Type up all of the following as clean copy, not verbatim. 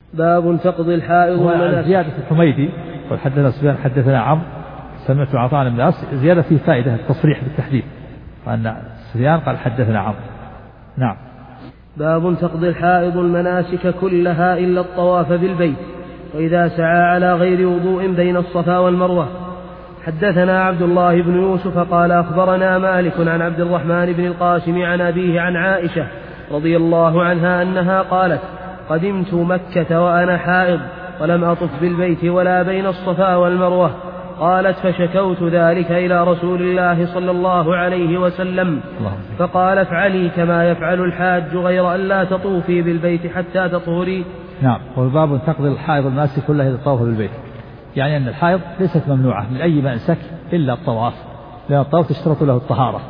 باب تقضي الحائض والمناسك. زيادة الحميدي حدثنا سفيان حدثنا عمرو سمعت عطاء بن عاص، زيادة فيه فائدة التصريح بالتحديد، وأن سفيان قال حدثنا عمرو. نعم. باب تقضي الحائض المناسك كلها إلا الطواف بالبيت، وإذا سعى على غير وضوء بين الصفا والمروة. حدثنا عبد الله بن يوسف قال أخبرنا مالك عن عبد الرحمن بن القاسم عن أبيه عن عائشة رضي الله عنها أنها قالت: قدمت مكة وأنا حائض ولم أطف بالبيت ولا بين الصفا والمروة. قالت: فشكوت ذلك إلى رسول الله صلى الله عليه وسلم فقال: افعلي كما يفعل الحاج غير أن لا تطوفي بالبيت حتى تطهري. نعم. والباب تقضي الحائض المناسك كلها إذا طاف بالبيت، يعني أن الحائض ليست ممنوعة من أي منسك إلا الطواف، لأن الطواف تشترط له الطهارة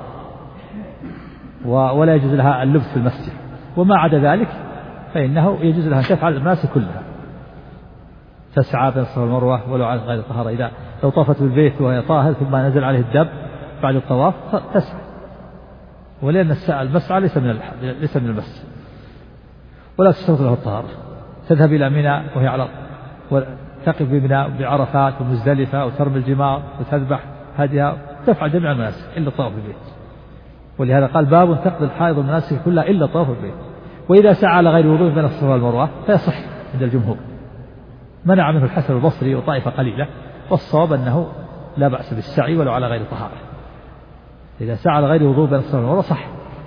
ولا يجوز لها اللبس في المسجد، وما عدا ذلك فإنه يجوز لها أن تفعل المناسك كلها، تسعى بين الصفا والمروة ولو على غير الطهارة. إذا لو طافت بالبيت وهي طاهر ثم نزل عليه الدب بعد الطواف تسعى، ولأن المسعى ليس من المسجد ولا تشترط له الطهارة. تذهب إلى منى وهي على تقف بمنى بعرفات ومزدلفة وترمي الجمار وتذبح هديها، تفعل جميع المناسك إلا الطواف بالبيت. ولهذا قال: باب تقضي الحائض المناسك كلها إلا الطواف بالبيت، وإذا سعى على غير وضوء بين الصفا والمروة فيصح عند الجمهور. منع منه الحسن البصري وطائفة قليلة، والصواب أنه لا بأس بالسعي ولو على غير طهارة. إذا سعى على غير وضوء بين الصفا والمروة صح.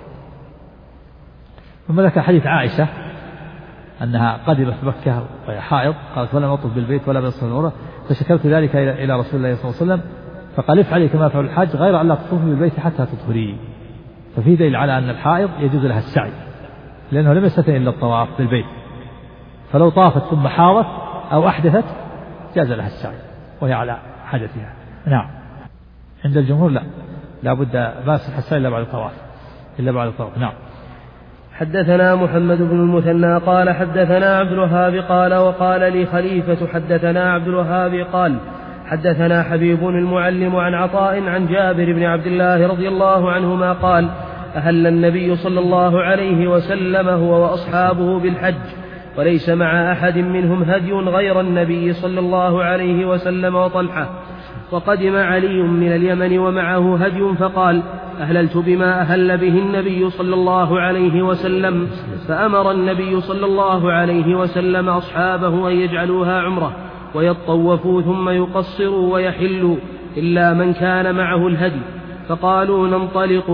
ثم ذكر حديث عائشة أنها قدمت مكة وهي حائض، قالت: ولم أطف بالبيت ولا بين الصفا والمروة، فشكرت ذلك إلى رسول الله صلى الله عليه وسلم فقال: افعلي كما يفعل الحاج غير أن لا تطوفي بالبيت حتى تطهري. ففي دليل على أن الحائض يجوز لها السعي، لأنه لم يستثن إلا الطواف بالبيت، فلو طافت ثم حاضت أو أحدثت جاز لها السعي وهي على حدثها. نعم. عند الجمهور لا بد ما يصح السعي إلا بعد الطواف. نعم. حدثنا محمد بن المثنى قال حدثنا عبد الوهاب قال وقال لي خليفة حدثنا عبد الوهاب قال حدثنا حبيب المعلم عن عطاء عن جابر بن عبد الله رضي الله عنهما قال: أهل النبي صلى الله عليه وسلم هو وأصحابه بالحج، وليس مع أحد منهم هدي غير النبي صلى الله عليه وسلم وطلحة. وقدم علي من اليمن ومعه هدي فقال: أهللت بما أهل به النبي صلى الله عليه وسلم، فأمر النبي صلى الله عليه وسلم أصحابه أن يجعلوها عمرة ويطوفوا ثم يقصروا ويحلوا إلا من كان معه الهدي، فقالوا ننطلق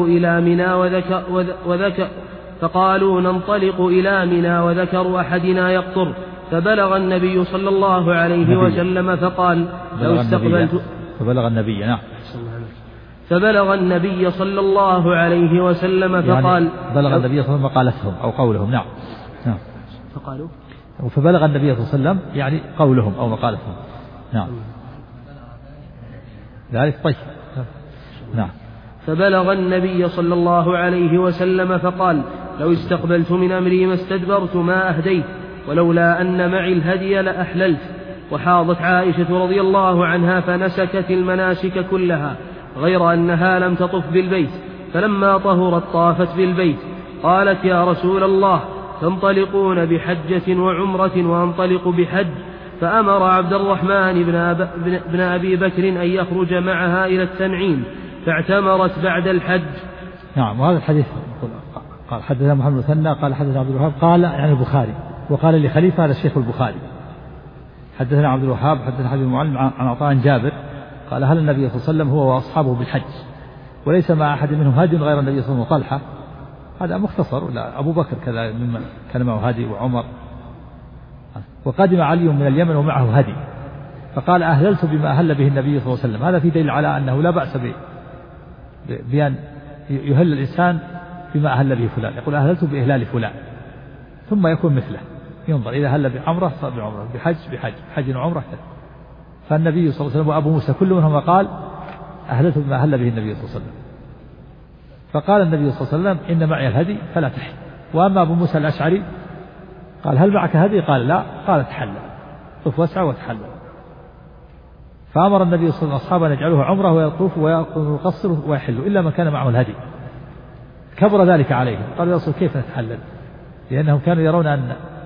إلى منى وذكر أحدنا يقطر، فبلغ النبي صلى الله عليه وسلم فقال: لو استقبلت فبلغ النبي. نعم. فبلغ النبي صلى الله عليه وسلم فقال: يعني بلغ النبي صلى الله عليه وسلم مقالتهم أو قولهم. نعم. فقالوا فبلغ النبي صلى الله عليه وسلم يعني قولهم أو مقالتهم. نعم. ذلك طيب. نعم. فبلغ النبي صلى الله عليه وسلم فقال: لو استقبلت من أمري ما استدبرت ما أهديت، ولولا أن معي الهدي لأحللت. وحاضت عائشة رضي الله عنها فنسكت المناسك كلها غير أنها لم تطف بالبيت، فلما طهرت طافت بالبيت. قالت: يا رسول الله، تنطلقون بحجة وعمرة وأنطلق بحج؟ فأمر عبد الرحمن بن أبي بكر أن يخرج معها إلى التنعيم، فاعتمرت بعد الحج. نعم. وهذا الحديث قال حدثنا محمد بن المثنى قال حدثنا عبد الوهاب قال يعني البخاري، وقال لخليفة هذا الشيخ البخاري. حدثنا عبد الوهاب حدثنا حبيب المعلم عن عطاء جابر قال: هل النبي صلى الله عليه وسلم هو وأصحابه بالحج، وليس مع أحد منهم هادي غير النبي صلى الله عليه وسلم وطلحة. هذا مختصر، ولا أبو بكر كذا ممن كان معه هادي وعمر. وقدم علي من اليمن ومعه هدي، فقال: أهللت بما أهل به النبي صلى الله عليه وسلم. هذا في دليل على أنه لا بأس بأن يهل الإنسان بما أهل به فلان، يقول: أهللت بإهلال فلان، ثم يكون مثله، ينظر إذا هل بعمرة صار بعمرة، بحج حج وعمرة. فالنبي صلى الله عليه وسلم وأبو موسى كل منهم قال: أهللت بما أهل به النبي صلى الله عليه وسلم. فقال النبي صلى الله عليه وسلم: إن معي الهدي فلا تحل. وأما أبو موسى الأشعري قال: هل معك هدي؟ قال: لا. قال: تحلل، طف واسعى وتحلل. فأمر النبي صلى الله عليه وسلم أصحابه أن يجعلوه عمرة ويطوف ويقصر ويحل إلا من كان معه الهدي. كبر ذلك عليهم، قالوا: يا رسول كيف نتحلل؟ لأنهم كانوا يرون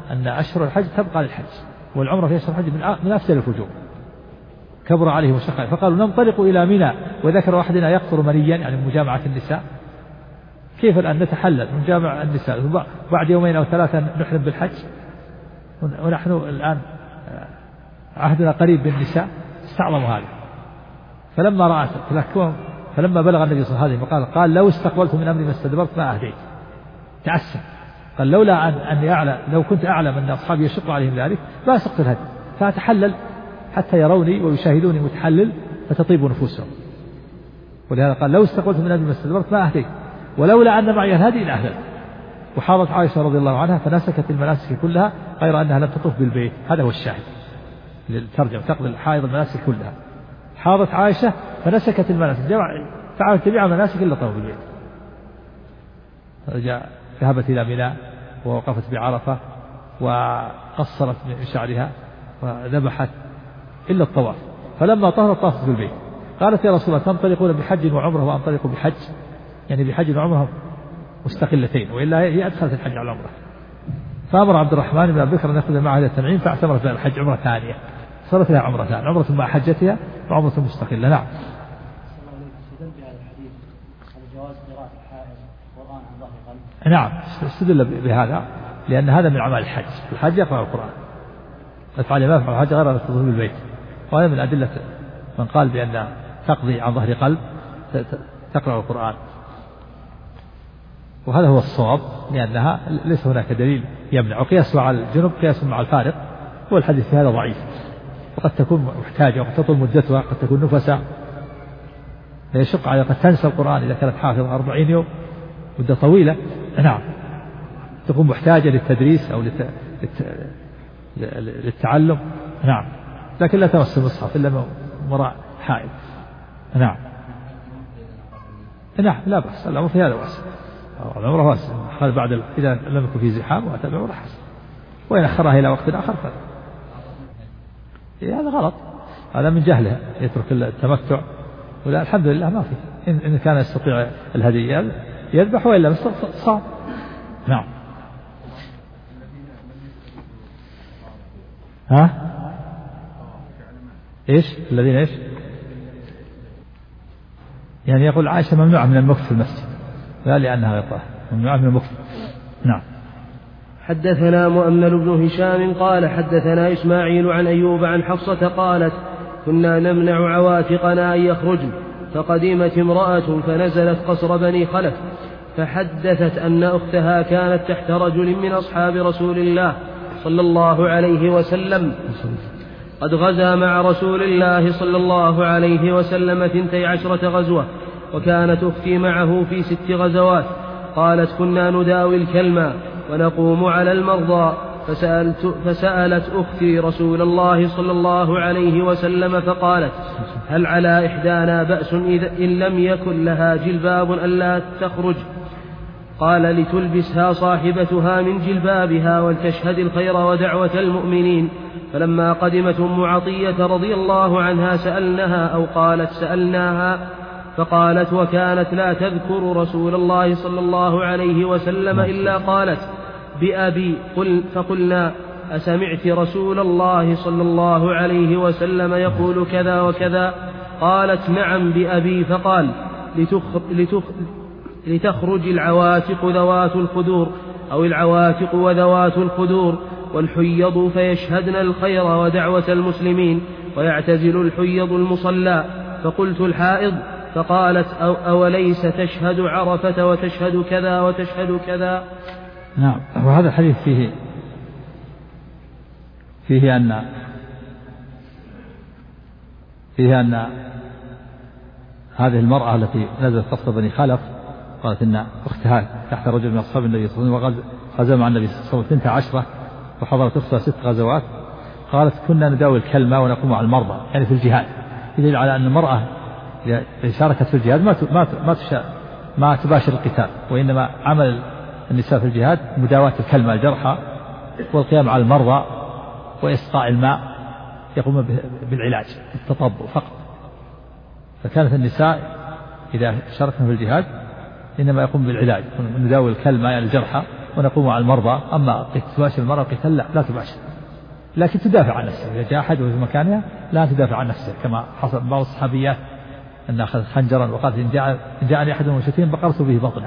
أن أشهر الحج تبقى للحج، والعمرة في أشهر الحج من أفضل الفجور، كبر عليه مشقة، فقالوا ننطلق إلى منى، وذكر أحدنا يقطر منيا يعني مجامعة النساء، كيف الآن نتحلل من جامع النساء بعد يومين أو ثلاثة نحرم بالحج، ونحن الآن عهدنا قريب بالنساء، استعظموا هذا. فلما رأت فلما بلغ النبي صلى الله عليه وسلم قال لو استقبلت من أمري ما استدبرت ما أهديت، تعسف، قال لولا أن أعلم، لو كنت أعلم أن أصحابي يشق عليهم ذلك ما سقت الهدي، فأتحلل حتى يروني ويشاهدوني متحلل فتطيب نفوسهم. ولهذا قال لو استقبلت من أمري ما استدبرت ما أهديت، ولولا أن معي الهدي لأهديت. وحاضت عائشة رضي الله عنها فنسكت المناسك كلها غير أنها لم تطوف بالبيت، هذا هو الشاهد للترجمة، تقضي الحائض المناسك كلها. حاضت عائشة فنسكت المناسك، فعلت جميع المناسك إلا طواف بالبيت. ذهبت إلى منى ووقفت بعرفة وقصرت من شعرها وذبحت إلا الطواف، فلما طهرت طافت بالبيت. قالت يا رسول الله تنطلقون بحج وعمره وأنطلق بحج، يعني بحج وعمره مستقلتين، وإلا هي أدخلت الحج على العمرة. فأمر عبد الرحمن بن أبي بكر أن يأخذ معها إلى التنعيم، فاعتمرت لها الحج عمرة ثانية، صارت لها عمرتان، عمرة مع حجتها وعمرة مستقلة. نعم. نعم استدل بهذا لأن هذا من أعمال الحج، الحج يقرأ القرآن، افعل ما يفعل الحج غير أن تطوف بالبيت، وهذا من أدلة من قال بأن تقضي عن ظهر قلب تقرأ القرآن، وهذا هو الصواب، لأنها ليس هناك دليل يمنع. وقياسه على الجنب قياس مع الفارق، والحديث في هذا ضعيف، وقد تكون محتاجة وقد تطول مدتها، قد تكون نفسا، فيشق على قد تنسى القرآن إذا كانت حافظة 40 يوم مدة طويلة. نعم تكون محتاجة للتدريس أو للتعلم. نعم لكن لا تمس المصحف إلا وراء حائل. نعم نعم لا بأس، الأمر في هذا واسع، العمرة واسع، قال بعد إذا لم يكن في زحام وأتى بعمرة حسن، وإن أخرها إلى وقت آخر هذا غلط، هذا من جهله يترك التمتع. ولا الحمد لله ما في، إن كان يستطيع الهدي يذبح، وإلا صام. نعم. ها إيش الذين إيش يعني يقول عائشة ممنوعة من المكث في المسجد، لا لأنها غطاء، ممنوعة من المكث. نعم. حدثنا مؤمل بن هشام قال حدثنا إسماعيل عن أيوب عن حفصة قالت كنا نمنع عواتقنا أن يخرجن، فقدمت امرأة فنزلت قصر بني خلف، فحدثت أن أختها كانت تحت رجل من أصحاب رسول الله صلى الله عليه وسلم قد غزا مع رسول الله صلى الله عليه وسلم 12 غزوة، وكانت أختي معه في 6 غزوات. قالت كنا نداوي الكلمة ونقوم على المرضى، فسألت أختي رسول الله صلى الله عليه وسلم فقالت هل على إحدانا بأس إن لم يكن لها جلباب ألا تخرج؟ قال لتلبسها صاحبتها من جلبابها ولتشهد الخير ودعوة المؤمنين. فلما قدمت أم عطية رضي الله عنها سألناها أو قالت سألناها، فقالت وكانت لا تذكر رسول الله صلى الله عليه وسلم إلا قالت بأبي، فقلنا أسمعت رسول الله صلى الله عليه وسلم يقول كذا وكذا؟ قالت نعم بأبي. فقال لتخرج العواتق ذوات الخدور أو العواتق وذوات الخدور والحيض فيشهدن الخير ودعوة المسلمين ويعتزل الحيض المصلى. فقلت الحائض؟ فقالت أوليس تشهد عرفة وتشهد كذا وتشهد كذا؟ نعم. وهذا الحديث فيه أن هذه المرأة التي نزلت قصر بني خلف قالت إن أختها تحت رجل من أصحاب النبي صلى الله عليه وسلم وغزا مع النبي صلى الله عليه وسلم 12 وحضرت أختها 6 غزوات. قالت كنا نداوي الكلمة ونقوم على المرضى، يعني في الجهاد، يدل على أن المرأة إذا شاركت في الجهاد ما تباشر القتال، وإنما عمل النساء في الجهاد مداواة الكلمة الجرحى والقيام على المرضى وإسقاء الماء، يقوم بالعلاج التطبب فقط. فكانت النساء إذا شاركن في الجهاد إنما يقوم بالعلاج، نداوي الكلمة يعني الجرحى ونقوم على المرضى. أما تباشر المرأة القتال لا تباشر، لكن تدافع عن نفسها. إذا جاء أحد في مكانها لا تدافع عن نفسها، كما حصل بعض الصحابيات أن أخذ خنجرا وقالت إن جاءني أحد من المشركين بقرت به بطنه.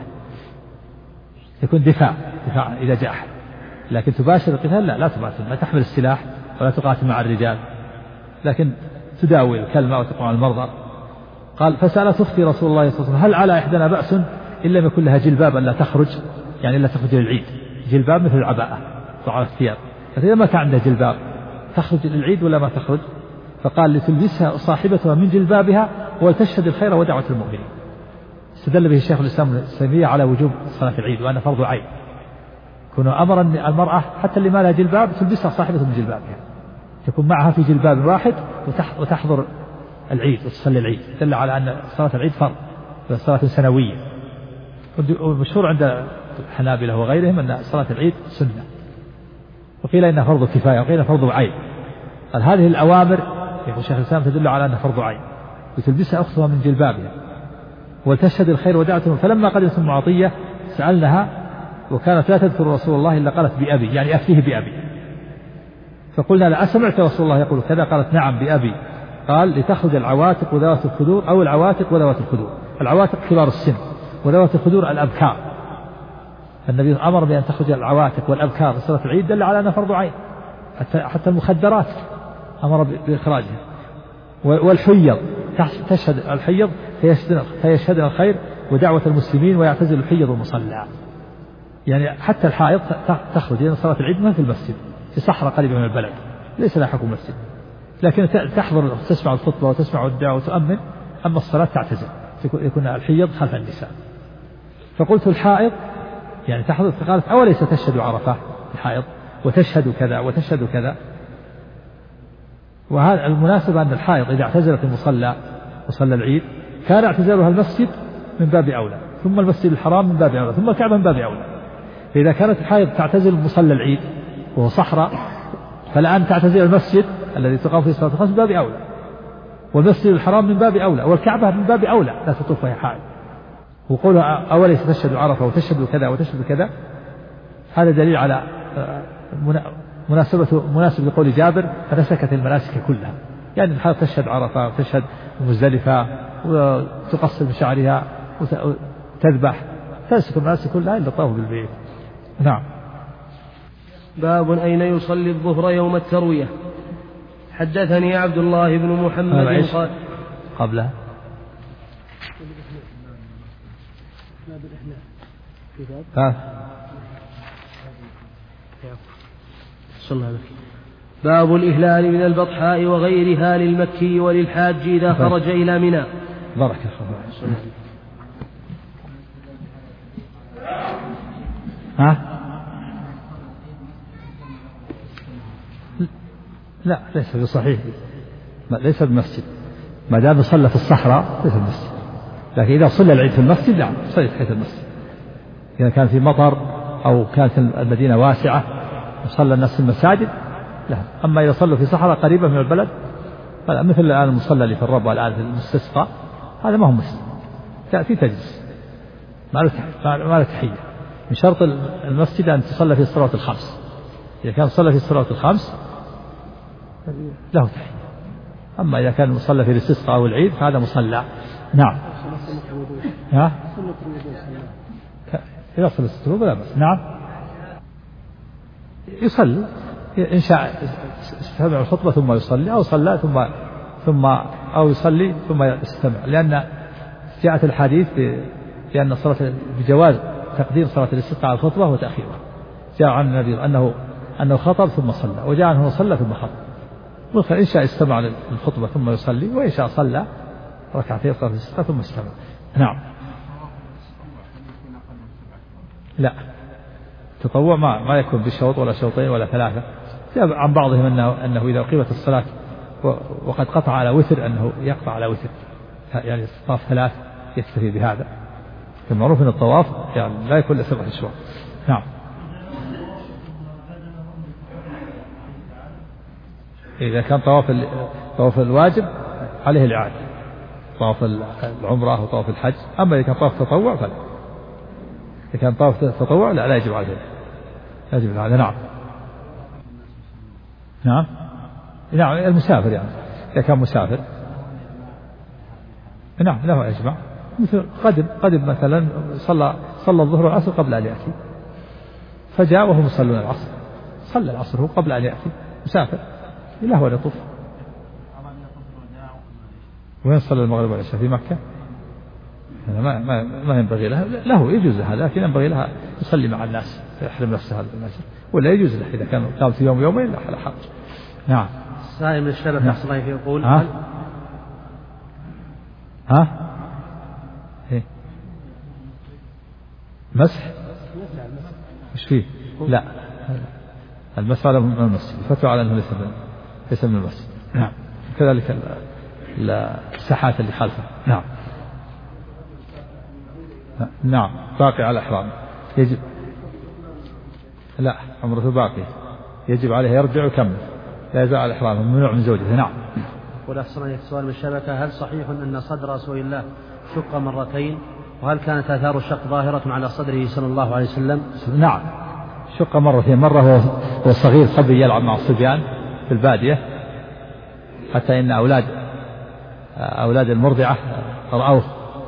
يكون دفاع إذا جاء أحد، لكن تباشر القتال لا تباشر، لا تحمل السلاح ولا تقاتل مع الرجال، لكن تداوي الكلمة وتقوم على المرضى. قال فسألت أختي رسول الله صلى الله عليه وسلم هل على إحدانا بأس إن لم يكن لها جلباب ألا تخرج، يعني إلا تخرج للعيد، جلباب مثل العباءة على الثياب، فإذا ما كان عندها جلباب تخرج للعيد ولا ما تخرج؟ فقال لتلبسها صاحبتها من جلبابها ولتشهد الخير ودعوة المؤمنين. استدل به الشيخ الإسلام ابن تيمية على وجوب صلاة العيد وأنه فرض عين، كونه أمر المرأة حتى اللي ما لها جلباب تلبسها صاحبتها من جلبابها، تكون معها في جلباب واحد وتحضر العيد وتصلي العيد، دل على أن صلاة العيد فرض، صلاة سنوية. والمشهور عند الحنابلة وغيرهم أن صلاة العيد سنة، وقيل إنها فرض كفاية وقيل فرض عين. قال هذه الأوامر يقول الشيخ الإسلام تدل على أنها فرض عين، وتلبسها أختها من جلبابها وتشهد الخير ودعوتهم. فلما قدمت أم عطية سألناها وكانت لا تذكر رسول الله إلا قالت بأبي، يعني أفتيه بأبي. فقلنا لا أسمعت رسول الله يقول كذا؟ قالت نعم بأبي. قال لتخرج العواتق وذوات الخدور، أو العواتق وذوات الخدور. العواتق كبار السن، وذوات الخدور الأبكار. النبي أمر بأن تخرج العواتق والأبكار لصلاة العيد، دل على أنها فرض عين. حتى المخدرات أمر بإخراجها. والحيض تشهد الحيض فيشهد الخير ودعوة المسلمين ويعتزل الحيض المصلى، يعني حتى الحائض تخرج لأن صلاة العيد ما في المسجد، في صحراء قريبة من البلد ليس لها حكم مسجد، لكن تحضر تسمع الخطبة وتسمع الدعوة وتؤمن. أما الصلاة تعتزل، يكون الحيض خلف النساء. فقلت الحائض يعني تحضر، فقالت أوليس تشهد عرفة الحائض وتشهد كذا وتشهد كذا. وهذا المناسبة أن الحائض إذا اعتزلت المصلى مصلى العيد كان اعتزالها المسجد من باب أولى، ثم المسجد الحرام من باب أولى، ثم الكعبة من باب أولى. فإذا كانت الحائض تعتزل مصلى العيد وهو صحراء، فالآن تعتزل المسجد الذي تقام فيه صلاة الخمس من باب أولى، والمسجد الحرام من باب أولى، والكعبة من باب أولى لا تطوف وهي حائض. وقولها أوليس تشهد عرفة وتشهد كذا وتشهد كذا، هذا دليل على مناسبة قول جابر فنسكت المناسك كلها، يعني الحائض تشهد عرفة وتشهد مزدلفة وتقصر بشعرها وتذبح، تنسك المناسك كلها إلا الطواف بالبيت. نعم. باب أين يصلي الظهر يوم التروية. حدثني عبد الله بن محمد قال قبلها باب الإهلال من البطحاء وغيرها للمكي وللحاج إذا خرج إلى منى. بارك لا ليس بصحيح، ليس بمسجد، ما دام صلى في الصحراء ليس بمسجد. لكن إذا صلى العيد في المسجد نعم صلى تحت المسجد، إذا كان في مطر أو كانت المدينة واسعة وصلى الناس في المساجد لا. أما إذا صلوا في صحراء قريبة من البلد مثل الآن المصلى اللي في الربوة الآن في المستسقى، هذا ما هو مسجد، تأتي تجلس ما له تحية. من شرط المسجد أن تصلى في الصلوات الخمس، إذا كان صلى في الصلوات الخمس له تحية. أما إذا كان مصلى في الاستسقاء أو العيد فهذا مصلى. نعم. إذا صلى الستروب لا بأس. نعم يصلي إن شاء استمع الخطبة ثم يصلي، أو صلى ثم أو يصلي ثم يستمع، لأن جاءت الحديث بأن الصلاة بجواز تقديم صلاة الاستسقاء على الخطبة وتأخيرها. جاء عن النبي أنه خطب ثم صلى، وجاء عنه صلى ثم خطب. إن شاء استمع للخطبة ثم يصلي، وإن شاء صلى ركعتين صلاة الاستسقاء ثم استمع. نعم. لا تطوع ما يكون بشوط ولا شوطين ولا ثلاثة. جاء عن بعضهم أنه إذا أقيمت الصلاة وقد قطع على وتر أنه يقطع على وتر، يعني الطواف ثلاث يكتفي بهذا. المعروف أن الطواف يعني لا يكون لسبعة أشواط. نعم. إذا كان طواف الواجب عليه الإعادة، طواف العمرة وطواف الحج. أما إذا كان طواف تطوع فلا، إذا كان طواف تطوع لا يجب عليه. يجب الإعادة. نعم. نعم. نعم المسافر يعني إذا كان مسافر نعم له يجمع، مثل قدم مثلا صلى الظهر والعصر قبل أن يأتي، فجاء وهم يصلون العصر، صلى العصر هو قبل أن يأتي، مسافر له أن يطوف. وين صلى المغرب والعشاء؟ في مكة. ما ينبغي له يجوز هذا، لكن ينبغي لها يصلي مع الناس يحرم نفسه هذا المسجد، ولا يجوز له إذا كان قام في يومين لا حرج. نعم. سائل من الشبكة أحسن الله يقول إيه؟ مسح مش فيه؟ لا المسح على من المسجد، فتوى على أنه ليس من المسجد. نعم. كذلك الساحات اللي خلفه. نعم. نعم باقي على إحرام يجب، لا عمرته باقي يجب عليه يرجع ويكمل، لا يزال على إحرامه، ممنوع من زوجته. نعم. والأحسن عليك سؤال من الشبكة: هل صحيح أن صدر رسول الله شق مرتين؟ وهل كانت آثار الشق ظاهرة على صدره صلى الله عليه وسلم؟ نعم شق مرتين، مرة هو صغير صبي يلعب مع الصبيان في البادية، حتى إن أولاد المرضعة رأوه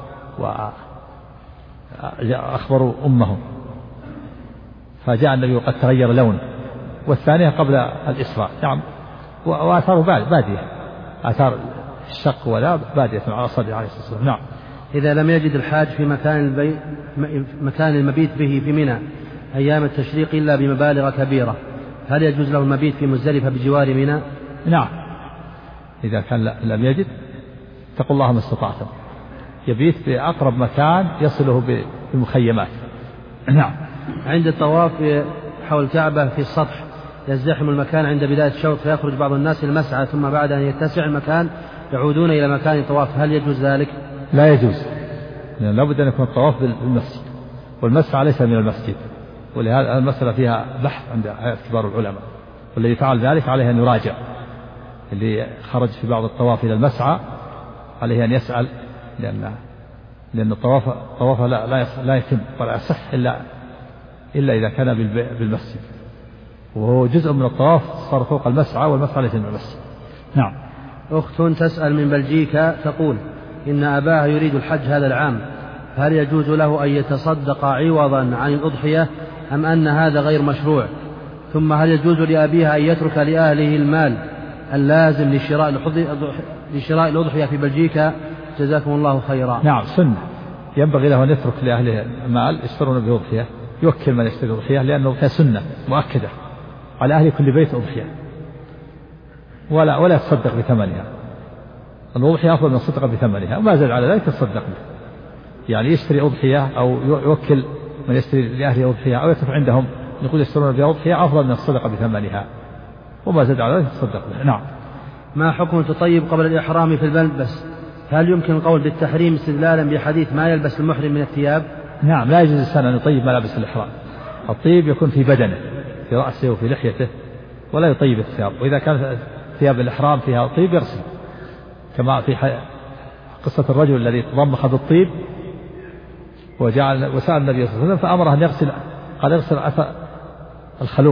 وأخبروا أمهم، فجاء النبي وقد تغير لونه. والثانية قبل الإسراء. نعم. وآثار بادية، آثار الشق ولا بادية على صدره عليه الصلاة والسلام. نعم. إذا لم يجد الحاج في مكان المبيت به في منى أيام التشريق إلا بمبالغ كبيرة، هل يجوز له المبيت في مزدلفة بجوار منى؟ نعم. إذا كان لم يجد اتقوا الله ما استطعتم، يبيت في أقرب مكان يصله بالمخيمات. نعم. عند الطواف حول الكعبة في السطح يزدحم المكان عند بداية الشوط، فيخرج بعض الناس المسعى، ثم بعد أن يتسع المكان يعودون إلى مكان الطواف، هل يجوز ذلك؟ لا يجوز، لأن لابد أن يكون الطواف بالمسجد، والمسعى ليس من المسجد، ولهذا المسألة فيها بحث عند كبار العلماء، والذي فعل ذلك عليه أن يراجع. اللي خرج في بعض الطواف إلى المسعى عليه أن يسأل، لأن الطواف لا يتم ولا يصح إلا إذا كان بالمسجد، وهو جزء من الطواف صار فوق المسعى، والمسعى ليس من المسجد. نعم. أخت تسأل من بلجيكا تقول إن أباها يريد الحج هذا العام، هل يجوز له أن يتصدق عوضا عن الأضحية أم أن هذا غير مشروع؟ ثم هل يجوز لأبيها أن يترك لأهله المال اللازم لشراء الأضحية في بلجيكا؟ جزاكم الله خيرا. نعم سنة، ينبغي له أن يترك لأهله المال يشترون به أضحية، يوكل من يشتري أضحية، لأنه فيها سنة مؤكدة على أهل كل بيت أضحية، ولا يتصدق بثمنها. الأضحية أفضل من الصدقة بثمنها، وما زاد على ذلك يتصدق به، يعني يشتري أضحية أو يوكل من يشتري لأهله أضحية، أو يترك عندهم يقول يشترون بها أضحية أفضل من الصدقة بثمنها، وما زاد على ذلك يتصدق به. نعم. ما حكم التطيب قبل الإحرام في الملبس؟ هل يمكن القول بالتحريم استدلالا بحديث ما يلبس المحرم من الثياب؟ نعم لا يجوز الإنسان أن يطيب ملابس الإحرام، الطيب يكون في بدنه في رأسه وفي لحيته، ولا يطيب الثياب، وإذا كانت ثياب الإحرام فيها طيب يغسل، كما في قصة الرجل الذي تضمخ بالطيب وسأل النبي صلى الله عليه وسلم فأمره أن يغسل، قال يغسل الخلوق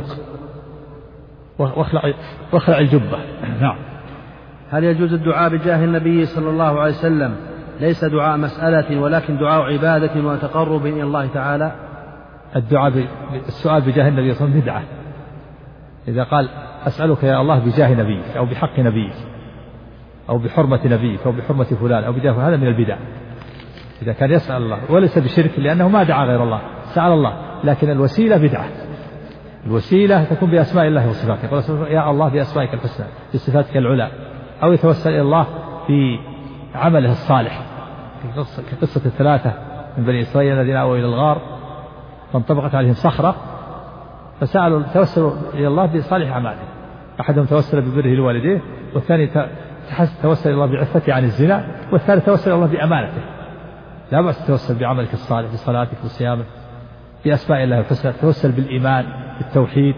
واخلع الجبة. نعم. هل يجوز الدعاء بجاه النبي صلى الله عليه وسلم، ليس دعاء مسألة ولكن دعاء عبادة وتقرب إلى الله تعالى؟ السؤال بجاه النبي صلى الله عليه وسلم بدعة، إذا قال أسألك يا الله بجاه نبيك أو بحق نبيك أو بحرمة نبيك أو بحرمة فلان أو بجاه، هذا من البدع إذا كان يسأل الله، وليس بشرك لأنه ما دعا غير الله، سأل الله، لكن الوسيلة بدعة. الوسيلة تكون بأسماء الله وصفاته، قال يا الله بأسمائك الحسنى بصفاتك العلى، أو يتوسل إلى الله في عمله الصالح، كقصة الثلاثة من بني إسرائيل الذين آووا إلى الغار فانطبقت عليهم صخرة فسألوا توسلوا إلى الله بصالح أعماله، أحدهم توسل ببره لوالديه، والثاني توسل إلى الله بعفته عن الزنا، والثالث توسل إلى الله بأمانته. لا بأس تتوسل بعملك الصالح بصلاتك وصيامك بأسماء الله الحسنى، توسل بالإيمان بالتوحيد،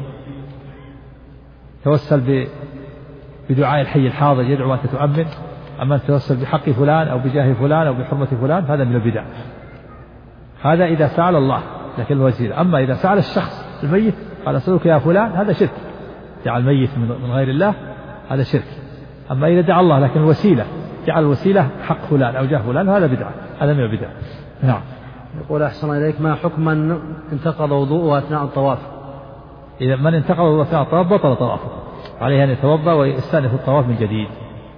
توسل بدعاء الحي الحاضر يدعو أنت تؤمن. أما أن تتوسل بحق فلان أو بجاه فلان أو بحرمة فلان هذا من البدع، هذا إذا سأل الله، لكن الوسيلة. أما إذا سأل الشخص الميت قال أسألك يا فلان، هذا شرك، جعل ميت من غير الله، هذا شرك. أما إذا دعا الله لكن الوسيلة جعل الوسيلة حق فلان أو جاه فلان، هذا بدعة، هذا من البدع. نعم. يقول أحسن إليك، ما حكم من انتقض وضوءه أثناء الطواف؟ إذا من انتقض وضوءه أثناء الطواف بطل طوافه، عليه أن يتوضأ ويستأنف الطواف من جديد،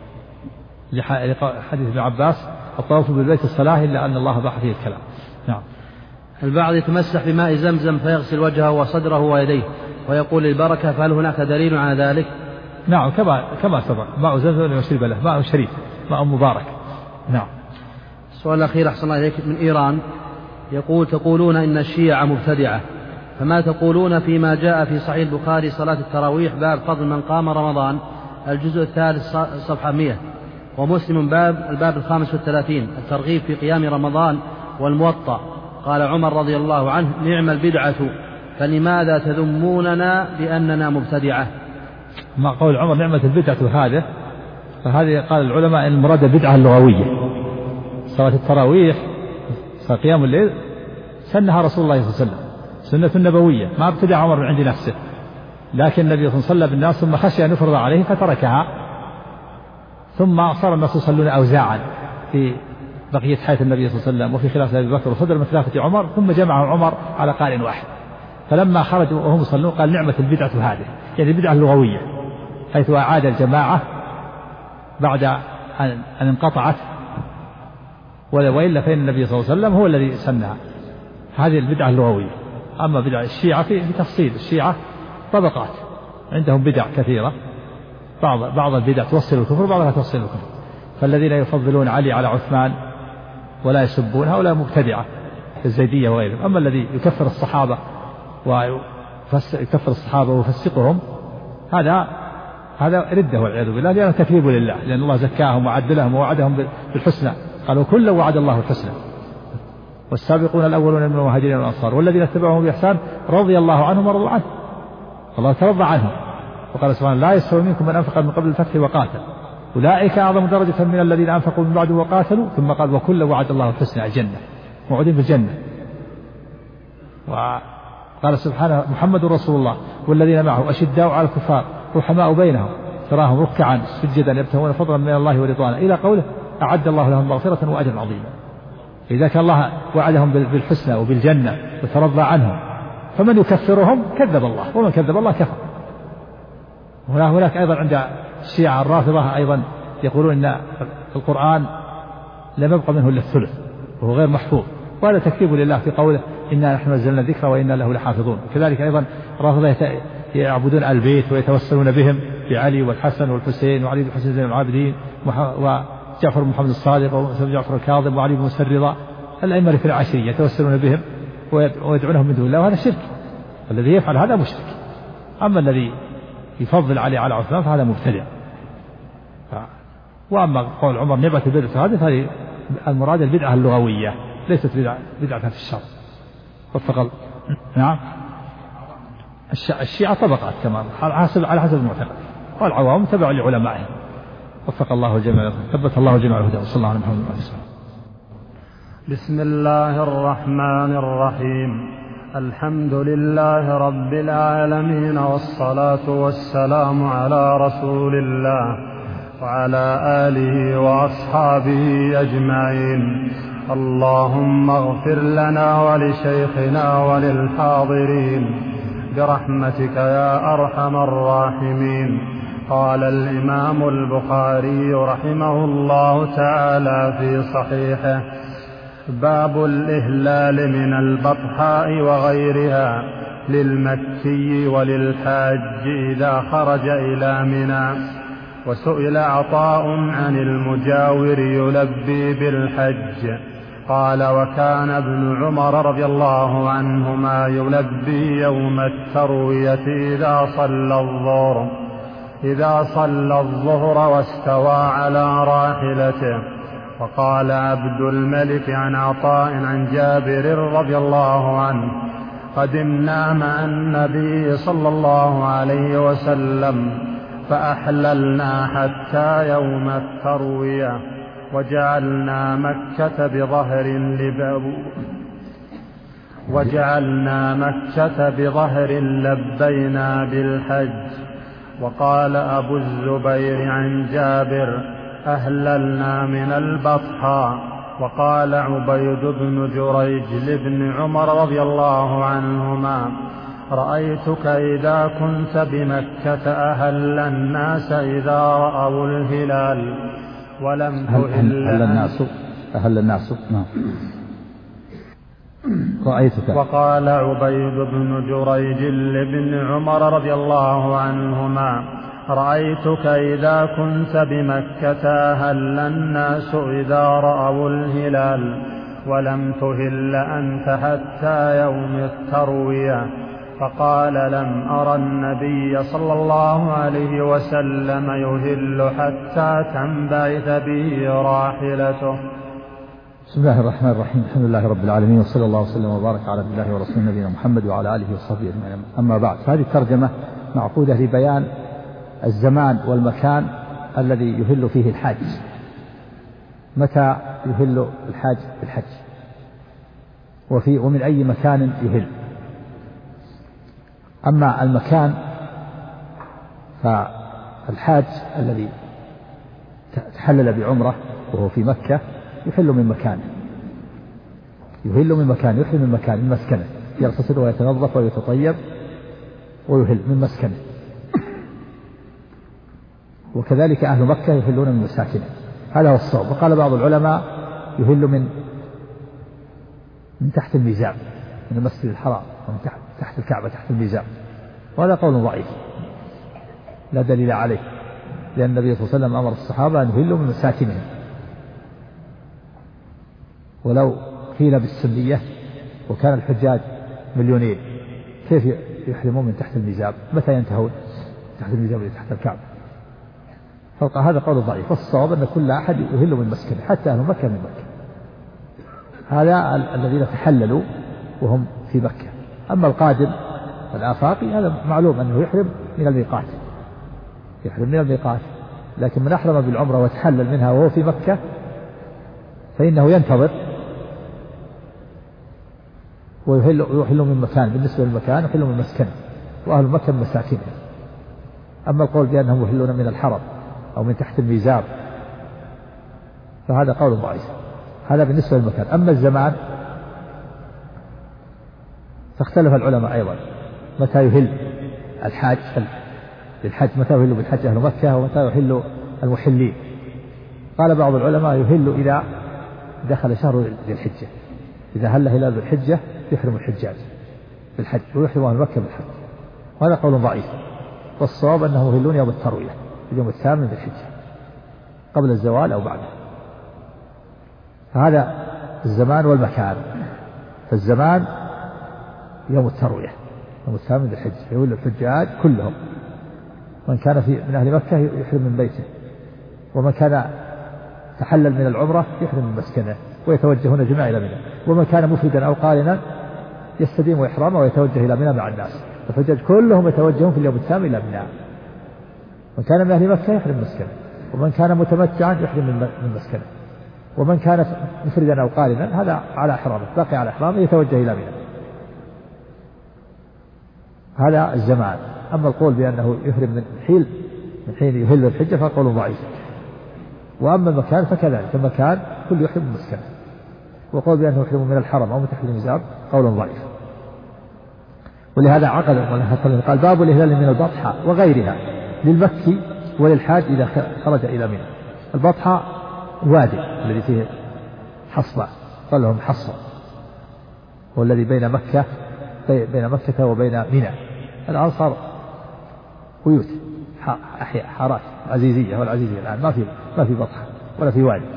لحديث ابن عباس الطواف بالبيت الصلاة إلا أن الله باح فيه الكلام. نعم. البعض يتمسح بماء زمزم فيغسل وجهه وصدره ويديه ويقول البركة، فهل هناك دليل على ذلك؟ نعم كما سبق، ماء زمزم يشرب له، ماء شريف، ماء مبارك. نعم. السؤال الأخير أحسن الله إليك من إيران، يقول تقولون إن الشيعة مبتدعة، فما تقولون فيما جاء في صحيح البخاري صلاة التراويح باب فضل من قام رمضان الجزء الثالث صفحة 100، ومسلم الباب 35 الترغيب في قيام رمضان والموطأ، قال عمر رضي الله عنه نعم البدعة، فلماذا تذموننا بأننا مبتدعة؟ ما قول عمر نعمة البدعة هذا، فهذه قال العلماء إن المراد البدعة اللغوية. صلاة التراويح قيام الليل سنها رسول الله صلى الله عليه وسلم، سنة نبوية، ما ابتدع عمر من عند نفسه، لكن النبي صلى الله عليه وسلم بالناس ثم خشي أن يفرض عليه فتركها، ثم صار الناس يصلون أوزاعا في بقية حياة النبي صلى الله عليه وسلم وفي خلافة أبي بكر وصدر من خلافة عمر، ثم جمعهم عمر على قارئ واحد، فلما خرجوا وهم يصلون قال نعمة البدعة هذه، يعني البدعة اللغوية، حيث أعاد الجماعة بعد أن انقطعت، وإلا فإن النبي صلى الله عليه وسلم هو الذي سنها، هذه البدعة اللغوية. أما بدع الشيعة في تفصيل، الشيعة طبقات، عندهم بدع كثيرة، بعض البدع توصل الكفر وبعضها توصل الكفر، فالذين يفضلون علي على عثمان ولا يسبون هؤلاء مبتدعة الزيدية وغيرهم. أما الذي يكفر الصحابة ويفسقهم هذا ردة والعياذ بالله، لأنه تكذيب لله، لأن الله زكاهم وعدلهم ووعدهم بالحسنى، قالوا كلا وعد الله الحسنى، والسابقون الأولون من المهاجرين والأنصار والذين اتبعوهم بإحسان رضي الله عنهم ورضوا عنه، الله ترضى عنهم، وقال سبحانه لا يستوي منكم من أنفق من قبل الفتح وقاتل أولئك أعظم درجة من الذين أنفقوا من بعد وقاتلوا، ثم قال وكلا وعد الله الحسنى الجنة، موعودين بالجنة. وقال سبحانه محمد رسول الله والذين معه أشداء على الكفار رحماء بينهم تراهم ركعا سجدا يبتغون فضلا من الله ورضوانا، إلى قوله أعد الله لهم مغفرة وأجرا عظيما. إذا كان الله وعدهم بالحسنى وبالجنة وترضى عنهم، فمن يكفرهم كذب الله، ومن كذب الله كفر. هناك أيضا عند الشيعة الرافضة أيضا يقولون إن القرآن لم يبقى منه إلا الثلث وهو غير محفوظ، وهذا تكذيب لله في قوله إنا نحن نزلنا الذكر وإنا له لحافظون. كذلك أيضا الرافضة يعبدون البيت ويتوسلون بهم بعلي والحسن والحسين وعلي بن الحسين زين العابدين وجعفر بن محمد الصادق وجعفر الكاظم وعلي بن مسر رضا، الأئمة في العشرية يتوسلون بهم ويدعونهم من دون الله، وهذا شرك، الذي يفعل هذا مشرك. أما الذي يفضل علي على عثمان فهذا مبتدع. وأما قول عمر نعمة البدعة هذه المراد البدعة اللغوية، ليست بدعة في الشرع. وفق نعم. الشيعة طبقات كمان على حسب المعتقد، والعوام تبع لعلمائهم. وفق الله الجميع، ثبت الله جميع الهدى، وصلى الله على محمد وعلى آله وسلم. بسم الله الرحمن الرحيم. الحمد لله رب العالمين، والصلاة والسلام على رسول الله وعلى آله وأصحابه أجمعين. اللهم اغفر لنا ولشيخنا وللحاضرين برحمتك يا أرحم الراحمين. قال الإمام البخاري رحمه الله تعالى في صحيحه: باب الإهلال من البطحاء وغيرها للمكي وللحاج إذا خرج إلى منى. وسئل عطاء عن المجاور يلبي بالحج، قال: وكان ابن عمر رضي الله عنهما يلبي يوم التروية إذا صلى الظهر واستوى على راحلته. وقال عبد الملك عن عطاء عن جابر رضي الله عنه: قدمنا مع النبي صلى الله عليه وسلم فأحللنا حتى يوم التروية، وجعلنا مكة بظهر لبينا بالحج. وقال أبو الزبير عن جابر أهللنا من البطحاء. وقال عبيد بن جريج لابن عمر رضي الله عنهما رأيتك إذا كنت بمكة أهل الناس إذا رأوا الهلال ولم أهل الناس نعم. رأيتك. وقال عبيد بن جريج لابن عمر رضي الله عنهما رأيتك إذا كنت بمكة أهل الناس إذا رأوا الهلال ولم تهل أنت حتى يوم التروية. فقال لم أرى النبي صلى الله عليه وسلم يهل حتى تنبعث به راحلته. بسم الله الرحمن الرحيم. الحمد لله رب العالمين، وصلى الله وسلم وبارك على الله ورسول نبينا محمد وعلى آله وصحبه أجمعين. أما بعد، هذه الترجمة معقودة لبيان الزمان والمكان الذي يهل فيه الحاج. متى يهل الحاج بالحج، ومن أي مكان يهل. أما المكان فالحاج الذي تحلل بعمرة وهو في مكة يحل من مكانه، يحل من مكان، من مسكنه، يغتسل ويتنظف ويتطيب ويهل من مسكنه. وكذلك أهل مكة يهلون من مساكنه، هذا هو الصواب. وقال بعض العلماء يهل من تحت الميزاب، من المسجد الحرام، ومن تحت الكعبة تحت الميزاب، وهذا قول ضعيف لا دليل عليه، لأن النبي صلى الله عليه وسلم أمر الصحابة أن يهلوا من مساكنهم. ولو قيل بالسنية وكان الحجاج مليونين كيف يحرمون من تحت الميزاب؟ متى ينتهون تحت الميزاب تحت الكعبة؟ هذا قول ضعيف، والصواب أن كل أحد يهل من مسكنه، حتى أهل مكة من مكة. هذا الذين تحللوا وهم في مكة. أما القادم الآفاقي هذا معلوم أنه يحرم من الميقات، لكن من أحرم بالعمرة وتحلل منها وهو في مكة فإنه ينتظر ويحل من مكان. بالنسبة للمكان يحل من مسكنه، وأهل مكة من مساكنه. أما القول بأنهم يحلون من الحرم أو من تحت الميزاب فهذا قول ضعيف. هذا بالنسبة للمكان. أما الزمان فاختلف العلماء أيضا متى يهل الحاج بالحج، متى يهل بالحج أهل مكة، ومتى يهل المحلين. قال بعض العلماء يهل إذا دخل شهر ذي الحجة، إذا هل هلال ذي الحجة يحرم الحجاج بالحج ويحرم أهل مكة بالحج، وهذا قول ضعيف. والصواب أنه يهلون يوم التروية، اليوم الثامن ذي الحجة، قبل الزوال أو بعده. فهذا الزمان والمكان. فالزمان يوم التروية، يوم الثامن ذي الحجة، يهل الحجاج كلهم، من كان من أهل مكة يحرم من بيته، ومن كان تحلل من العمرة يحرم من مسكنه ويتوجهون جميعا إلى منى، ومن كان مفردا أو قارنا يستديم إحرامه ويتوجه إلى منى مع الناس. الحجاج كلهم يتوجهون في اليوم الثامن إلى منى. من كان من أهل مكة يحرم من مسكنه، ومن كان متمتعا يحرم من مسكنه، ومن كان مفردا أو قارنا هذا على إحرامه، باقي على إحرامه يتوجه إلى منى. هذا الزمان. أما القول بأنه يحرم من حين يهل الحجة فقول ضعيف. وأما المكان فكذلك، المكان كل يحرم من مسكنه. وقول بأنه يحرم من الحرم أو من تحت الميزاب قول ضعيف. ولهذا قال باب الإهلال من البطحاء وغيرها للمكي وللحاج إذا خرج إلى منى. البطحاء وادي الذي فيه حصبة، قال لهم حصبة، والذي بين مكة وبين منى. الآن صار بيوت، أحياء، حارات عزيزية، والعزيزية الآن ما في بطحاء ولا في وادي،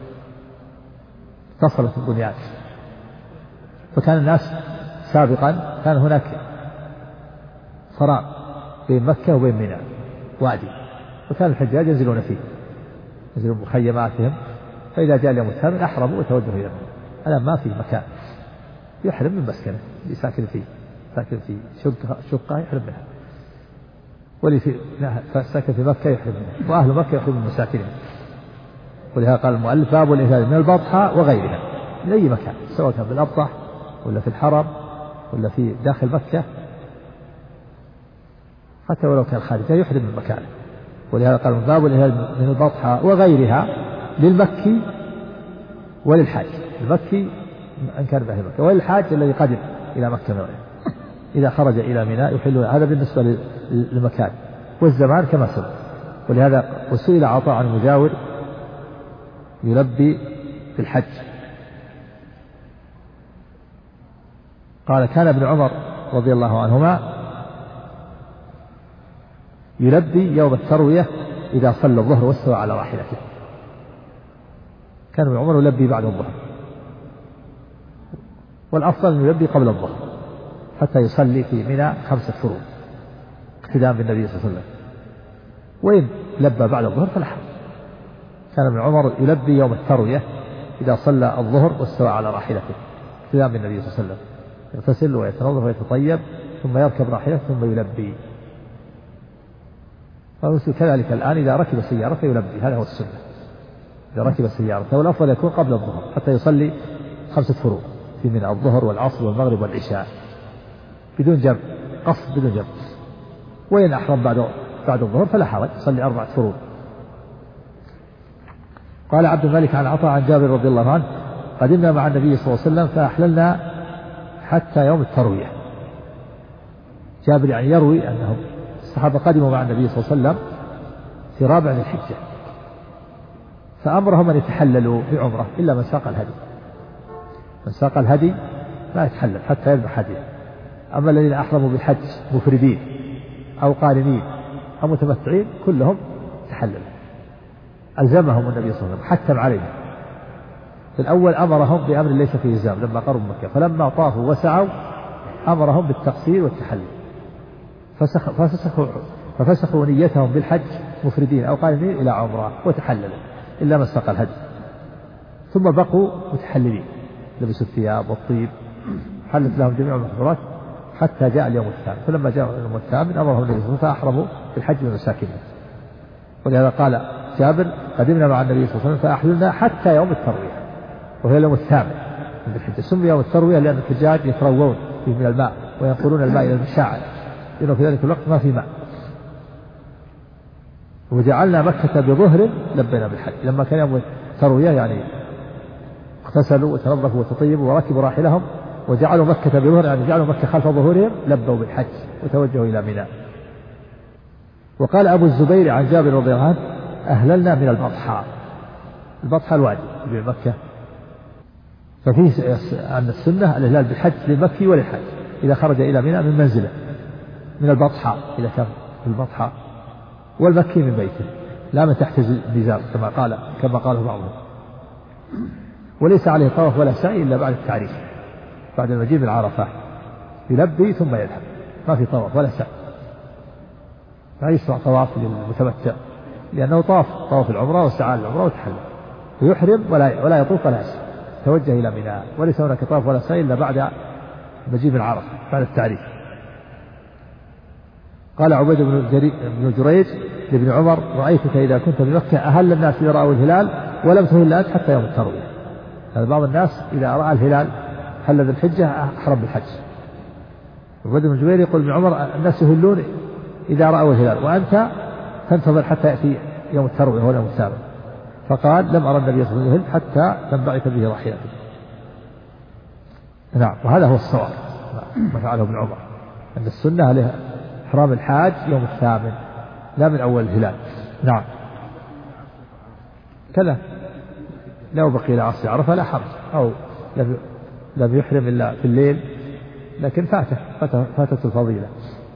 اتصلت البنيات. فكان الناس سابقا كان هناك فراغ بين مكة وبين منى، وادي، وكان الحجاج ينزلون فيه، ينزلون مخيماتهم، فإذا جاء اليوم الثامن أحرموا وتوجهوا إلى منى. الآن ما في مكان، يحرم من مسكنه، اللي ساكن في شقة يحرم منها، واللي ساكن في مكة يحرم منها، وأهل مكة يحرم من مساكنهم. ولهذا قال المؤلف باب الإهلال من البطحاء وغيرها، من أي مكان، سواء كان بالأبطح ولا في الحرم ولا في داخل مكة، حتى ولو كان خارجها يحرم من مكانه. ولهذا قال باب الإهلال من البطحاء وغيرها للمكي وللحاج. المكي أن كان به مكة، وللحاج الذي قدم إلى مكة من غيره إذا خرج إلى ميناء يحل. هذا بالنسبة للمكان والزمان كما سبق. ولهذا وسئل عطاء عن المجاور يلبي في الحج، قال كان ابن عمر رضي الله عنهما يلبي يوم التروية إذا صلى الظهر واستوى على راحلته. كان ابن عمر يلبي بعد الظهر، والأفضل أن يلبي قبل الظهر حتى يصلي في منى 5 فروض اقتداء بالنبي صلى الله عليه وسلم. وإن لبى بعد الظهر فلا حرج. كان ابن عمر يلبي يوم التروية إذا صلى الظهر واستوى على راحلته اقتداء بالنبي صلى الله عليه وسلم، يغتسل ويتنظف ويتطيب ثم يركب راحلته ثم يلبي. فمثل كذلك الآن إذا ركب سيارة فيلبي، هذا هو السنة. إذا ركب سيارة والأفضل يكون قبل الظهر حتى يصلي 5 فروض في منى الظهر والعصر والمغرب والعشاء بدون جمع، قصد بدون جمع. وإن أحرم بعد الظهر فلا حرج، يصلي 4 فروض. قال عبد الملك عن عطاء عن جابر رضي الله عنه قدمنا مع النبي صلى الله عليه وسلم فأحللنا حتى يوم التروية. جابر يعني يروي أنهم الصحابة قدموا مع النبي صلى الله عليه وسلم في رابع ذي الحجة، فأمرهم أن يتحللوا بعمرة إلا من ساق الهدي. من ساق الهدي لا يتحلل حتى يذبح هديه. أما الذين أحرموا بالحج مفردين أو قارنين أو متمتعين كلهم تحللوا. ألزمهم النبي صلى الله عليه وسلم، حتم عليهم. في الأول أمرهم بأمر ليس فيه إلزام لما قربوا مكة، فلما طافوا وسعوا أمرهم بالتقصير والتحلل، ففسخوا نيتهم بالحج مفردين أو قارنين إلى عمرة وتحللوا إلا من ساق الهدي. ثم بقوا متحللين، لبسوا الثياب والطيب، حلت لهم جميع المحظورات حتى جاء اليوم الثامن. فلما جاء اليوم الثامن أمرهم النبي صلى الله عليه وسلم فأحرموا بالحج بمساكنهم. ولهذا قال جابر قدمنا مع النبي صلى الله عليه وسلم فأحللنا حتى يوم التروية، وهي اليوم الثامن من الحجة. سمي يوم التروية لأن الحجاج يتروون فيه من الماء وينقلون الماء إلى المشاعر، لأنه في ذلك الوقت ما في ماء. وجعلنا مكة بظهر لبينا بالحج. لما كان يوم التروية يعني اغتسلوا وتنظفوا وتطيبوا وركبوا راحلهم وجعلوا مكة بظهر، يعني جعلوا مكة خلف ظهورهم، لبوا بالحج وتوجهوا إلى منى. وقال أبو الزبير عن جابر رضي الله عنه أهللنا من البطحاء. البطحاء الوادي في مكة. ففيه أن السنة الإهلال بالحج للمكي وللحج إذا خرج إلى منى من منزله من البطحاء إذا كان في البطحاء، والمكي من بيته لا من تحت البزار كما قاله بعضهم. وليس عليه طواف ولا سعي إلا بعد التعريف، بعد المجيء من عرفة يلبي ثم يذهب، ما في طواف ولا سعي. لا يشرع طواف للمتمتع لأنه طواف العمرة وسعى العمرة وتحلل، ويحرم ولا يطوف ولا يسعى، توجه إلى منى. وليس هناك طواف ولا سعي إلا بعد المجيء من عرفة بعد التعريف. قال عبيد بن جريج لابن عمر رأيتك إذا كنت بمكة أهل الناس إذا رأوا الهلال ولم تهل أنت حتى يوم التروية. هذا بعض الناس إذا رأى الهلال حل ذي الحجة أحرم بالحج. عبيد بن جريج يقول ابن عمر الناس يهلون إذا رأوا الهلال وأنت تنتظر حتى يأتي يوم التروية هو يوم السابع. فقال لم أرى النبي صلى الله عليه وسلم حتى تنبعث به راحلته. نعم، وهذا هو الصواب ما فعله ابن عمر، أن السنة له إحرام الحاج يوم الثامن لا من أول الهلال. نعم كذا، لو بقي إلى عصر عرفة لا حرج، أو لم يحرم إلا في الليل لكن فاتت الفضيلة،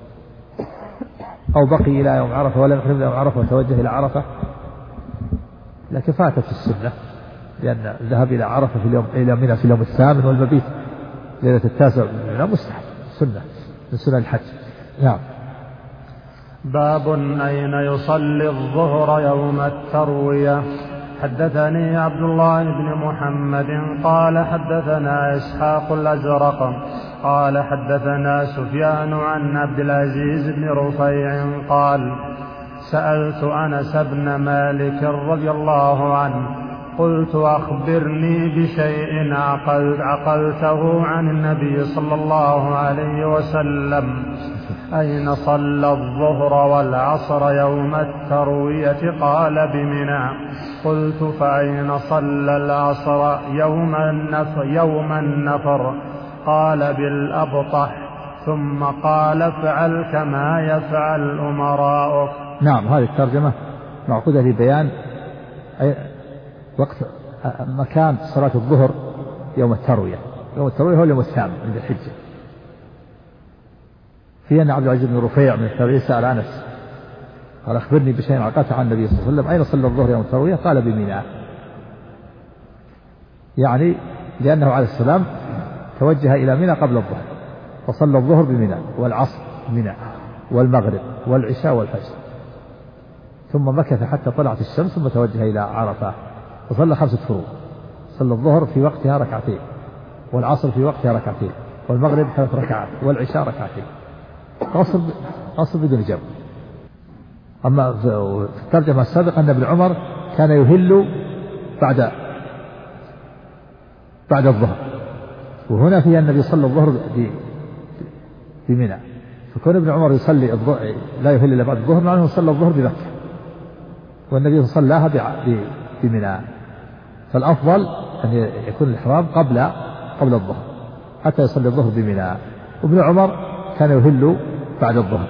أو بقي إلى يوم عرفة ولم يحرم إلى يوم عرفة وتوجه إلى عرفة لكن فاتت السنة، لأن الذهاب إلى عرفة إلى منى في اليوم الثامن والمبيت ليلة التاسع لا مستحب، سنة من سنن الحج. نعم. باب أين يصلي الظهر يوم التروية. حدثني عبد الله بن محمد قال حدثنا إسحاق الأزرق قال حدثنا سفيان عن عبد العزيز بن رفيع قال سألت أنس بن مالك رضي الله عنه قلت أخبرني بشيء عقلته عن النبي صلى الله عليه وسلم. أين صلى الظهر والعصر يوم التروية؟ قال بمنى. قلت فأين صلى العصر يوم النفر؟ قال بالأبطح. ثم قال افعل كما يفعل أمراؤك. نعم، هذه الترجمة معقودة لبيان وقت مكان صلاة الظهر يوم التروية. يوم التروية هو اليوم الثامن من الحجة. في أن عبد العزيز بن رفيع من التابعين سأل أنس قال أخبرني بشيء عقلته عن النبي صلى الله عليه وسلم أين صلى الظهر يوم التروية؟ قال بمنى، يعني لأنه عليه السلام توجه إلى منى قبل الظهر فصلى الظهر بمنى والعصر بمنى والمغرب والعشاء والفجر، ثم مكث حتى طلعت الشمس ثم توجه إلى عرفة وصلى 5 فروض. صلى الظهر في وقتها ركعتين، والعصر في وقتها ركعتين، والمغرب 3 ركعات، والعشاء ركعتين، قصر بدون جمع. أما في الترجمة السابقة أن ابن عمر كان يهل بعد الظهر، وهنا فيها النبي صلى الظهر في منى، فكون ابن عمر يصلي لا يهل إلا بعد الظهر معناه صلى الظهر بمكة والنبي صلاها بمنى. فالأفضل أن يكون الإحرام قبل الظهر حتى يصلي الظهر بمنى. وابن عمر كان يهل بعد الظهر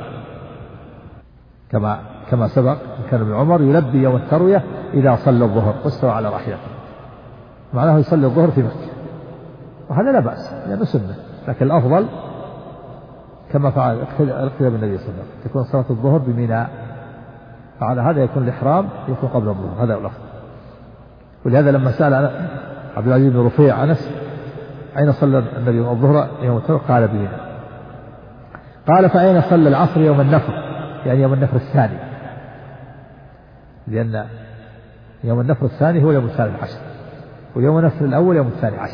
كما سبق. كان ابن عمر يلبي يوم التروية إذا صلى الظهر واستوى على راحلته، معناه يصلي الظهر في مكة، وهذا لا بأس لأنه سنة، لكن الأفضل كما فعل اقتدى بالنبي صلى الله عليه وسلم تكون صلاة الظهر بمنى، فعلى هذا يكون الإحرام يكون قبل الظهر، هذا هو الأفضل. ولهذا لما سأل عبد العزيز بن رفيع أنس أين صلى النبي الظهر يوم التروية؟ قال بمنى. قال فأين صلى العصر يوم النفر؟ يعني يوم النفر الثاني، لأن يوم النفر الثاني هو يوم 13، ويوم النفر الأول يوم 12.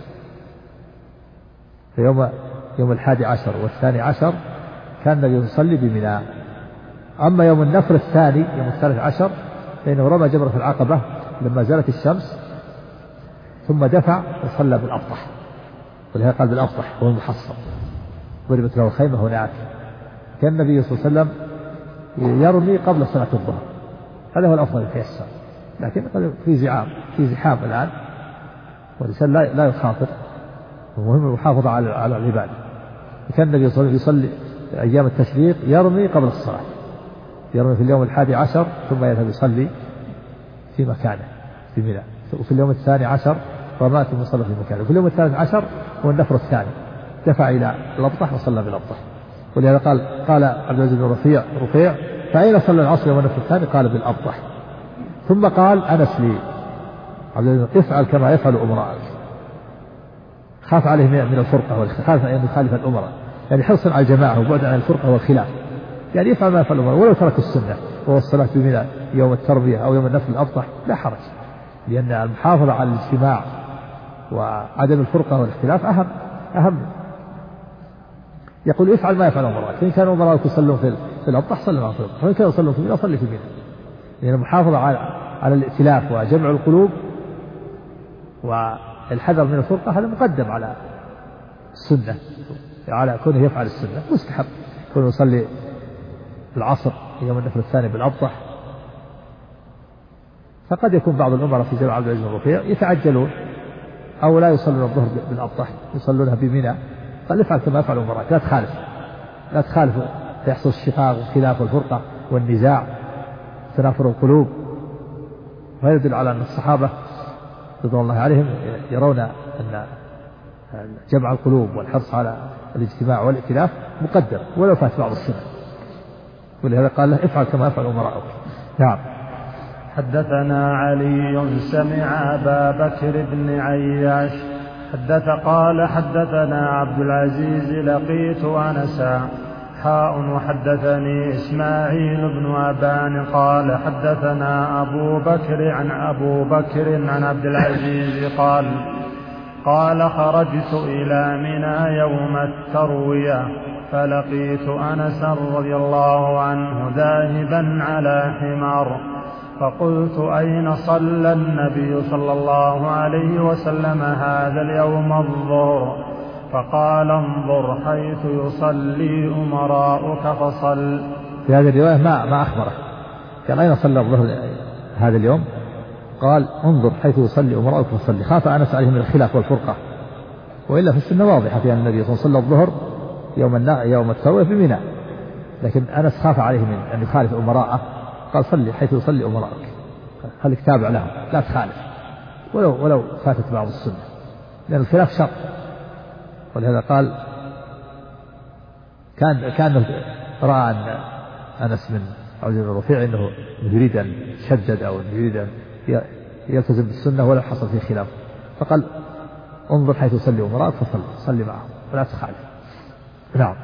يوم 11 و12 كان النبي يصلي بمنى. أما يوم النفر الثاني يوم 13 فإنه رمى جمرة العقبة لما زالت الشمس ثم دفع وصلى بالأبطح، ولهذا قال بالأبطح هو المحصن، ضربت له الخيمة هناك. كان النبي صلى الله عليه وسلم يرمي قبل صلاة الظهر، هذا هو الأفضل يتيسر، لكن في زحام الآن والإنسان لا يخاطر، المهم المحافظة على العبادة. كان النبي صلى الله عليه وسلم يصلي أيام التشريق يرمي قبل الصلاة، يرمي في اليوم 11 ثم يذهب يصلي في مكانه في منى، وفي اليوم 12 رمى ثم صلى في مكانه، وفي اليوم 13 هو النفر الثاني دفع إلى الأبطح وصلى بالأبطح. ولهذا قال عبد العزيز بن رفيع فأين صلى العصر يوم النفر الثاني؟ قال بالأبطح. ثم قال أنس لي عبد العزيز افعل كما يفعل أمراءك، خاف عليه من الفرقة والخلاف أن يخالف الأمراء، يعني حرصا على الجماعة وبعد عن الفرقة والخلاف، يعني يفعل ما يفعل الأمراء ولو ترك السنة وهو الصلاة بمنى يوم التربية أو يوم النفر الأبطح لا حرج، لأن المحافظة على الاجتماع وعدم الفرقة والاختلاف أهم. يقول افعل ما يفعل أمراءك، فإن كانوا أمراءك يصلون في الأبطح صلى معهم في الأبطح، وإن كانوا يصلون في منى صلي في منى، لأن المحافظة على الائتلاف وجمع القلوب والحذر من الفرقة هذا مقدم على السنة، على كونه يفعل السنة مستحب، كونه يصلي العصر يوم النفر الثاني بالأبطح. فقد يكون بعض الأمراء في جمع عبد العزيز بن رفيع يتعجلون أو لا يصلون الظهر بالأبطح يصلونها بمنى، قال افعل كما يفعل أمراءك، لا تخالف فيحصل الشقاق والخلاف والفرقة والنزاع تنافر القلوب. وهذا يدل على أن الصحابة رضوان الله عليهم يرون أن جمع القلوب والحرص على الاجتماع والائتلاف مقدر ولو فات بعض السنة، ولهذا قال له افعل كما يفعل أمراءك. نعم. حدثنا علي سمع أبا بكر بن عياش قال حدثنا عبد العزيز لقيت أنسا وحدثني إسماعيل بن أبان قال حدثنا أبو بكر عن عبد العزيز قال خرجت إلى منى يوم التروية فلقيت أنسا رضي الله عنه ذاهبا على حمار فقلت أين صلى النبي صلى الله عليه وسلم هذا اليوم الظهر؟ فقال انظر حيث يصلي أمراؤك فصل. في هذه الرواية ما أخبره، قال أين صلى الظهر هذا اليوم؟ قال انظر حيث يصلي أمراؤك فصل. خاف أنس عليه من الخلاف والفرقة، وإلا في السنة واضحة في أن النبي صلى الله عليه وسلم صلى الظهر يوم التروية في منى، لكن أنس خاف عليه من أن يخالف أمراءه، قال صلي حيث يصلي أمراءك، خليك تابع لهم لا تخالف ولو فاتت بعض السنة، لأن الخلاف شر. ولهذا قال كان رأى أن أنس من عبد الرفيع أنه يريد أن يشدد أو يريد أن يلتزم بالسنة ولا حصل فيه خلاف، فقال انظر حيث يصلي أمراءك فصلي معهم ولا تخالف. نعم.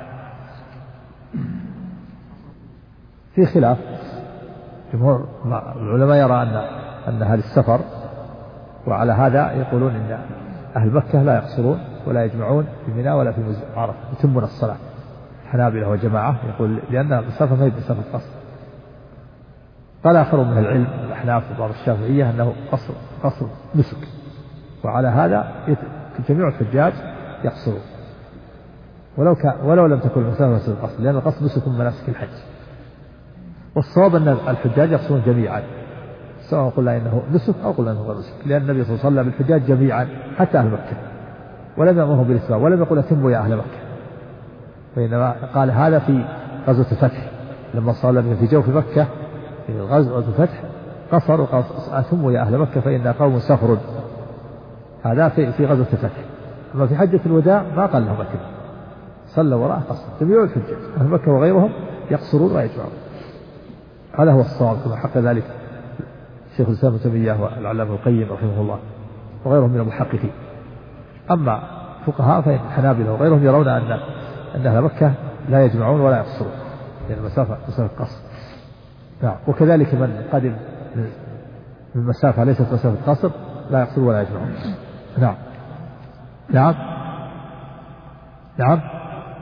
في خلاف، جمهور العلماء يرى أن هذا السفر، وعلى هذا يقولون إن أهل مكة لا يقصرون ولا يجمعون في منى ولا في عرفة، يتمون الصلاة. الحنابلة وجماعة يقول لأن السفر ما يبقى سفر قصر. قال آخر من العلم الأحناف وبعض الشافعية أنه قصر نسك، وعلى هذا جميع الحجاج يقصرون ولو لم تكن المسافة القصر، لأن القصر نسك من مناسك الحج. والصواب أن الحجاج يقصرون جميعا، سواء قلنا إنه نسك أو قلنا إنه غير نسك، لأن النبي صلى الله عليه وسلم بالحجاج جميعا حتى أهل مكة، ولم يأمرهم بالإسلام ولم يقل أتموا يا أهل مكة، وإنما قال هذا في غزوة الفتح لما صلى بهم في جوف مكة في غزوة الفتح قصر وقال أتموا يا أهل مكة فإن قوم سفر. هذا في غزوة الفتح. أما في حجة الوداع ما قال لهم أتموا، صلوا وراءه قصر. جميع الحجاج أهل مكة وغيرهم يقصرون ويجمعون. هذا هو الصواب كما حق ذلك شيخ الإسلام ابن تيمية والعلامة القيم رحمه الله وغيرهم من المحققين. أما فقهاء فإن الحنابلة وغيرهم يرون أن أهل مكة لا يجمعون ولا يقصرون، لأن المسافة قصر. نعم. وكذلك من قدم من مسافة ليست مسافة قصر لا يقصر ولا يجمعون. نعم. نعم. نعم.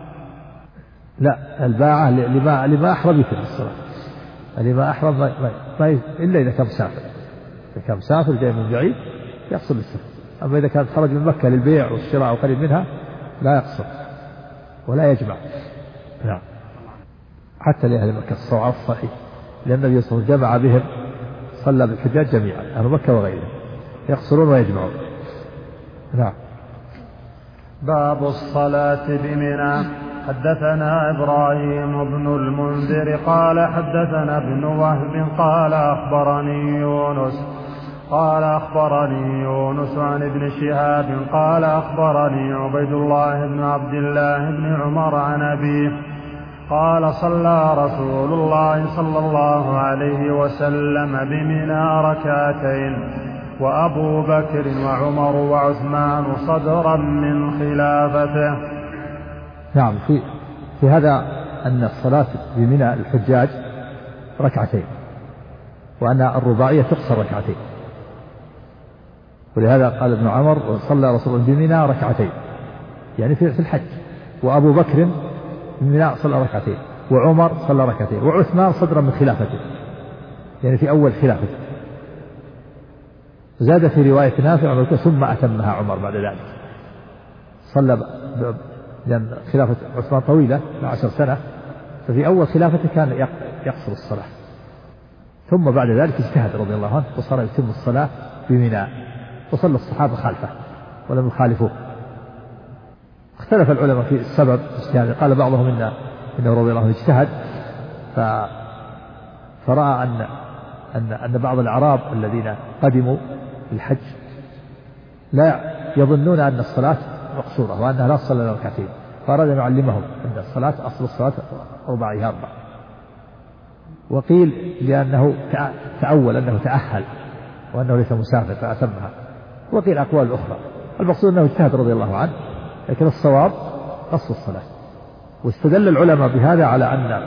لا، الباعة لما أحرم يتم الصلاة، لما أحرم ما إلا إذا كان مسافر. إذا كان مسافر جاي من بعيد يقصر السفر. أما إذا كان خرج من مكة للبيع والشراء وقريب منها لا يقصر ولا يجمع. نعم. حتى لأهل مكة الصواب الصحيح، لأن النبي صلى الله عليه وسلم جمع بهم، صلى بالحجاج جميعا أهل مكة وغيرهم يقصرون ويجمعون. نعم. باب الصلاة بمنى. حدثنا إبراهيم بن المنذر قال حدثنا ابن وهب قال أخبرني يونس عن ابن شهاب قال أخبرني عبيد الله بن عبد الله بن عمر عن أبيه قال صلى رسول الله صلى الله عليه وسلم بمنى ركعتين وأبو بكر وعمر وعثمان صدرا من خلافته. نعم. في هذا أن الصلاة بمنى الحجاج ركعتين، وأن الرباعية تقصر ركعتين، ولهذا قال ابن عمر صلى رسول الله بمنى ركعتين، يعني في الحج. وأبو بكر بمنى صلى ركعتين، وعمر صلى ركعتين، وعثمان صدرا من خلافته، يعني في أول خلافته. زاد في رواية نافع ثم أتمها عمر بعد ذلك، صلى لأن خلافة عثمان طويلة 12 سنة، ففي أول خلافته كان يقصر الصلاة، ثم بعد ذلك اجتهد رضي الله عنه وصار يتم الصلاة بمنى، وصلى الصحابة خلفه ولم يخالفوه. اختلف العلماء في السبب اجتهاد، قال بعضهم إنه رضي الله عنه اجتهد فرأى أن بعض الأعراب الذين قدموا الحج لا يظنون أن الصلاة مقصورة وأنها لا تصلى إلا ركعتين، فأراد أن يعلمهم أن الصلاة أصل الصلاة رباعية 4. وقيل لأنه تأول أنه تأهل وأنه ليس مسافر فأتمها، وقيل أقوال أخرى. المقصود أنه اجتهد رضي الله عنه، لكن الصواب قصر الصلاة. واستدل العلماء بهذا على أن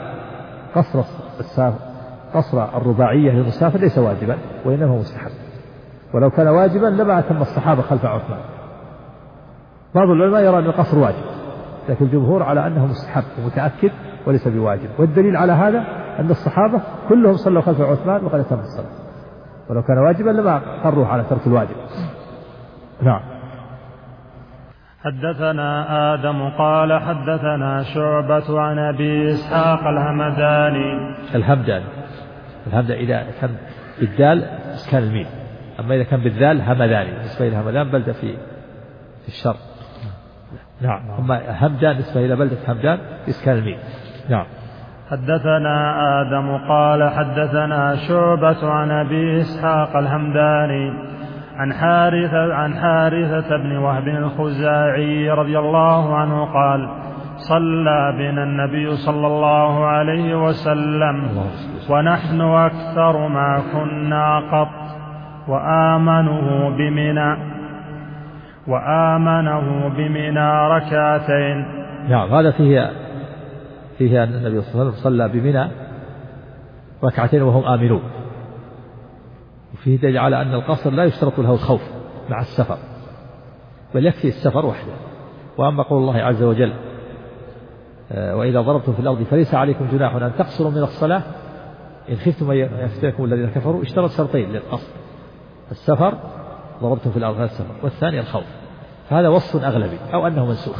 قصر الرباعية للمسافر ليس واجبا وإنما مستحب، ولو كان واجبا لما أتم الصحابة خلف عثمان. بعض العلماء يرى أن القصر واجب، لكن الجمهور على أنه مستحب ومتأكد وليس بواجب. والدليل على هذا أن الصحابة كلهم صلوا خلف عثمان وقد أتم الصلاة، ولو كان واجبا لما قروه على ترك الواجب. نعم. حدثنا آدم قال حدثنا شعبة عن أبي إسحاق الهمداني. الهمداني إذا كان بالدال إسكان الميم، أما إذا كان بالذال همداني، نسبة إلى همدان بلدة في الشرق. نعم. أما همدان نسبة إلى بلدة همدان إسكان الميم. نعم. حدثنا آدم قال حدثنا شعبة عن أبي إسحاق الهمداني عن حارثة بن وهب الخزاعي رضي الله عنه قال صلى بنا النبي صلى الله عليه وسلم ونحن أكثر ما كنا قط وآمنه بمنى ركعتين. نعم. هذا فيه أن النبي صلى الله عليه وسلم صلى بمنى ركعتين وهم آمنون، وفيه دليل على أن القصر لا يشترط له الخوف مع السفر، بل يكفي السفر وحده. وأما قول الله عز وجل وإذا ضربتم في الأرض فليس عليكم جناح أن تقصروا من الصلاة إن خفتم أن يفتنكم الذين كفروا، اشترط شرطين للقصر: السفر، ضربتم في الأرض، هذا السفر، والثاني الخوف. فهذا وصف أغلبي أو أنه منسوخ،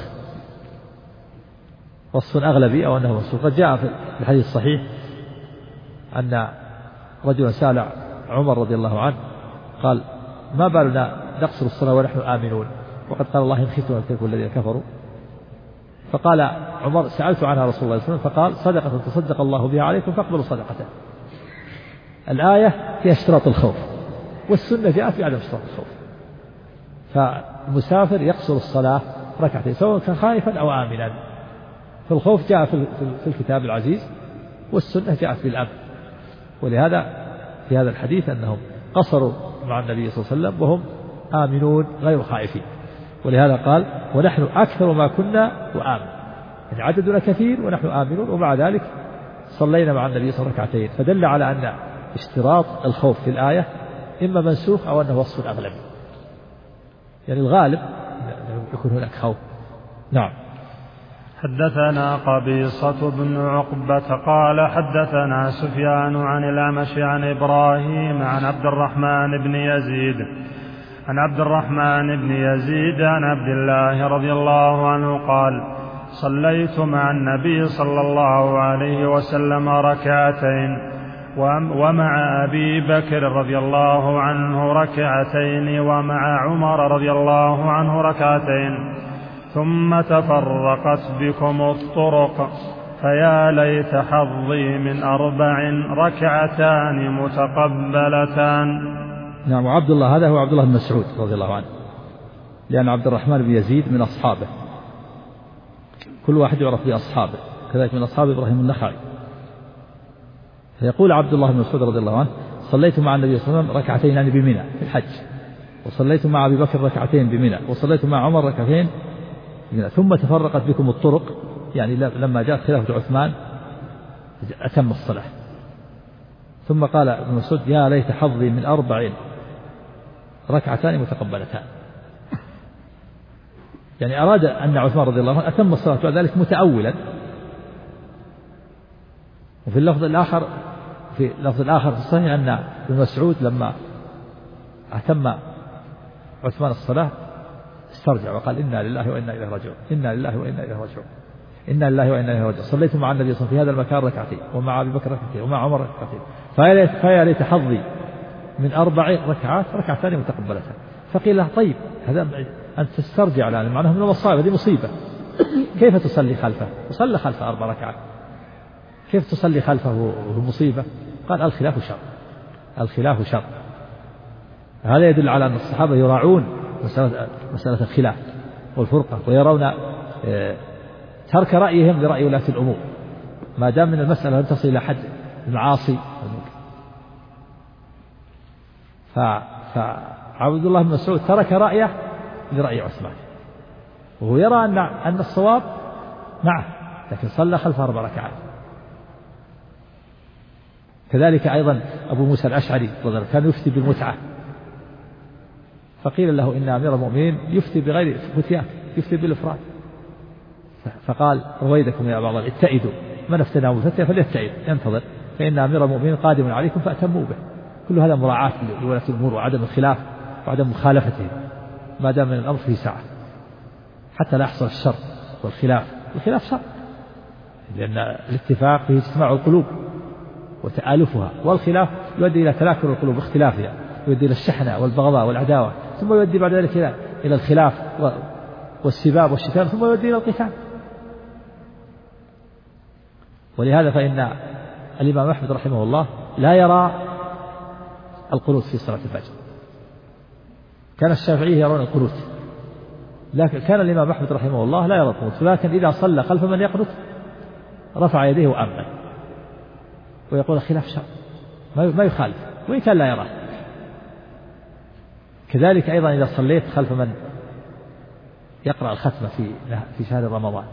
وصف أغلبي أو أنه منسوخ. قد جاء في الحديث الصحيح أن رجلا سأل عمر رضي الله عنه قال ما بالنا نقصر الصلاة ونحن آمنون وقد قال الله إن خفتم أن تكونوا الذين كفروا. فقال عمر سألت عنها رسول الله صلى الله عليه وسلم فقال صدقة تصدق الله بها عليكم فاقبلوا صدقته. الآية فيها اشتراط الخوف، والسنة جاءت في عدم اشتراط الخوف. فالمسافر يقصر الصلاة ركعتين سواء كان خائفا أو آمنا. فالخوف جاء في الكتاب العزيز، والسنة جاءت بالأمن. ولهذا في هذا الحديث أنهم قصروا مع النبي صلى الله عليه وسلم وهم آمنون غير خائفين. ولهذا قال ونحن أكثر ما كنا وآمن، يعني عددنا كثير ونحن آمنون، ومع ذلك صلينا مع النبي صلى الله عليه وسلم ركعتين. فدل على أن اشتراط الخوف في الآية إما منسوخ أو أنه وصف أغلبي، يعني الغالب يكون هناك خوف. نعم. حدثنا قبيصة بن عقبة قال حدثنا سفيان عن الأعمش عن إبراهيم عن عبد الرحمن بن يزيد عن عبد الله رضي الله عنه قال صليت مع النبي صلى الله عليه وسلم ركعتين ومع أبي بكر رضي الله عنه ركعتين ومع عمر رضي الله عنه ركعتين ثم تفرقت بكم الطرق فيا ليت حظي من 4 ركعتان متقبلتان. نعم. وعبد الله هذا هو عبد الله بن مسعود رضي الله عنه، لأن عبد الرحمن بن يزيد من أصحابه، كل واحد يعرف بأصحابه، كذلك من أصحاب إبراهيم النخعي. فيقول عبد الله بن مسعود رضي الله عنه صليت مع النبي صلى الله عليه وسلم ركعتين يعني بمنى في الحج، وصليت مع أبي بكر ركعتين بمنى، وصليت مع عمر ركعتين بمنى، ثم تفرقت بكم الطرق، يعني لما جاءت خلافة عثمان أتم الصلاة. ثم قال ابن مسعود يا ليت حظي من 4 ركعتان متقبلتان، يعني أراد أن عثمان رضي الله عنه أتم الصلاة بعد ذلك متأولا. وفي اللفظ الآخر في الصحيح أن ابن مسعود لما أتم عثمان الصلاة استرجع وقال إنا لله وإنا إليه راجعون، إنا لله وإنا إليه راجعون، إنا لله وإنا إليه راجعون. صليت مع النبي صلى الله عليه وسلم في هذا المكان ركعتين، ومع أبي بكر ركعتين، ومع عمر ركعتين، فيا ليت حظي من 4 ركعات ركعتان متقبلتان. فقيل له طيب هذا أن تسترجع الآن، معناه من المصائب، هذه مصيبة، كيف تصلي خلفه؟ وصلى خلفه 4 ركعات، كيف تصلي خلفه وهو مصيبة؟ قال الخلاف شر. هذا يدل على أن الصحابة يراعون مسألة الخلاف والفرقة، ويرون ترك رأيهم لرأي ولاة الأمور ما دام من المسألة لم تصل إلى حد المعاصي. فعبد الله بن مسعود ترك رأيه لرأي عثمان، وهو يرى أن الصواب معه، لكن صلى خلفه 4 ركعات. كذلك أيضا أبو موسى الأشعري كان يفتي بالمتعة، فقيل له إن أمير المؤمنين يفتي بغير فتيات، يفتي بالإفراد، فقال رويدكم يا بعض اتئدوا، من افتناه بالفتية فليتئد ينتظر، فإن أمير المؤمنين قادم عليكم فأتموا به. كل هذا مراعاة لولاة الأمور وعدم الخلاف وعدم مخالفتهم ما دام من الأمر فيه سعة، حتى لا يحصل الشر والخلاف. الخلاف شر، لأن الاتفاق فيه اجتماع القلوب وتآلفها، والخلاف يؤدي إلى تلاكر القلوب واختلافها، يؤدي إلى الشحنة والبغضاء والعداوة، ثم يؤدي بعد ذلك إلى الخلاف والسباب والشتام، ثم يؤدي إلى القتال. ولهذا فإن الإمام أحمد رحمه الله لا يرى القنوت في صلاة الفجر. كان الشافعي يرون القنوت، لكن كان الإمام أحمد رحمه الله لا يرى القنوت، ولكن إذا صلى خلف من يقنت رفع يديه وأمن، ويقول خلاف شر ما يخالف وإن كان لا يراه. كذلك أيضا إذا صليت خلف من يقرأ الختمة في شهر رمضان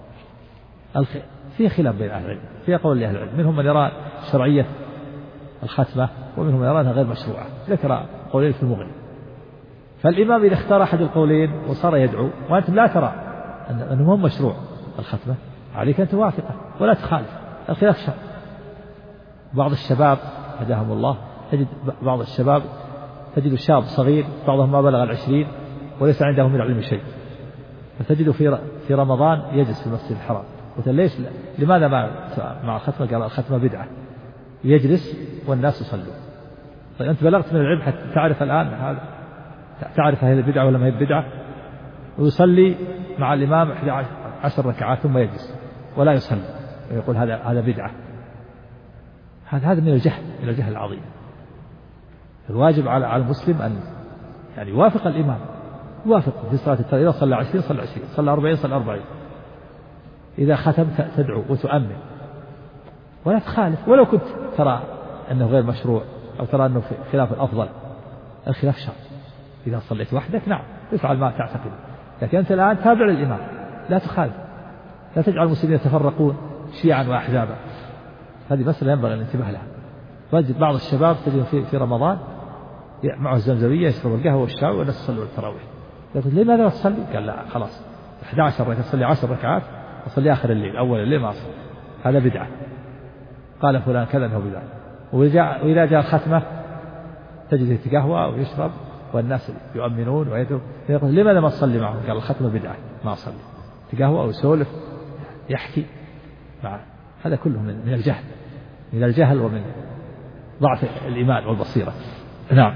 في خلاف بين أهل العلم، في قول لأهل العلم، منهم من يرى شرعية الختمة ومنهم من يرى أنها غير مشروعة، ذكر قولين في المغني. فالإمام إذا اختار أحد القولين وصار يدعو وأنتم لا ترى أنه هم مشروع الختمة، عليك أن توافقه ولا تخالف، الخلاف شر. بعض الشباب هداهم الله، تجد بعض الشباب تجد شاب صغير بعضهم ما بلغ 20 وليس عنده من العلم شيء، فتجد في رمضان يجلس في المسجد الحرام، قلت ليش لماذا مع الختمة؟ قال الختمة بدعة، يجلس والناس يصلون. طيب أنت بلغت من العلم حتى تعرف الآن هذا، تعرف هذه البدعة ولا ما هي بدعة؟ ويصلي مع الإمام 11 ركعات ثم يجلس ولا يصلي ويقول هذا بدعة. هذا من الجهل العظيم. الواجب على المسلم أن يعني يوافق الإمام، يوافق في صلاة التراويح، إذا صلى 20 صلى 20، صلى 40 صلى 40، إذا ختم تدعو وتؤمن ولا تخالف، ولو كنت ترى أنه غير مشروع أو ترى أنه خلاف الأفضل. الخلاف شر. إذا صليت وحدك نعم افعل ما تعتقد، لكن أنت الآن تابع للإمام، لا تخالف، لا تجعل المسلمين يتفرقون شيعا وأحزابا. هذه مسألة ينبغي الانتباه لها. تجد بعض الشباب تجد في رمضان معه الزمزمية يشرب القهوة والشاي والناس يصلوا التراويح، يقول لماذا لا تصلي؟ قال لا خلاص 11 ركعة أصلي 10 ركعات أصلي آخر الليل أول الليل ما أصلي، هذا بدعة. قال فلان كذا أنه بدعة. وإذا جاء الختمة تجد يتقهوى ويشرب والناس يؤمنون ويدعو، يقول لماذا ما تصلي معهم؟ قال الختمة بدعة ما أصلي، يتقهوى ويسولف يحكي معه. هذا كله من الجهل، من الجهل ومن ضعف الإيمان والبصيرة. نعم.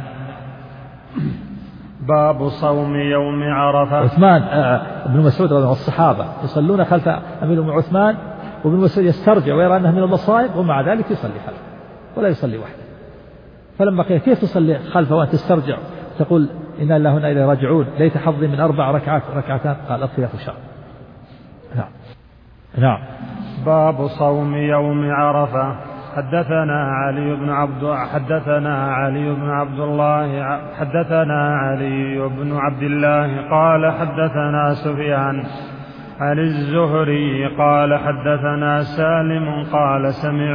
باب صوم يوم عرفة. عثمان بن مسعود رضي الله عنه والصحابة يصلون خلف أمير بن عثمان، وابن مسعود يسترجع ويرى أنه من المصائب ومع ذلك يصلي خلفه ولا يصلي وحده. فلما قيل كيف تصلي خلفه وأنت تسترجع تقول إنا الله هنا إليه راجعون ليت حظي من 4 ركعات ركعتان، قال الخلاف شر. نعم. نعم. باب صوم يوم عرفة. حدثنا علي بن عبد الله قال حدثنا سفيان عن الزهري قال حدثنا سالم قال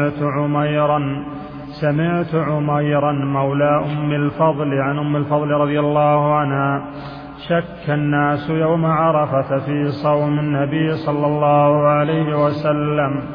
سمعت عميرا مولى أم الفضل عن أم الفضل رضي الله عنها شك الناس يوم عرفة في صوم النبي صلى الله عليه وسلم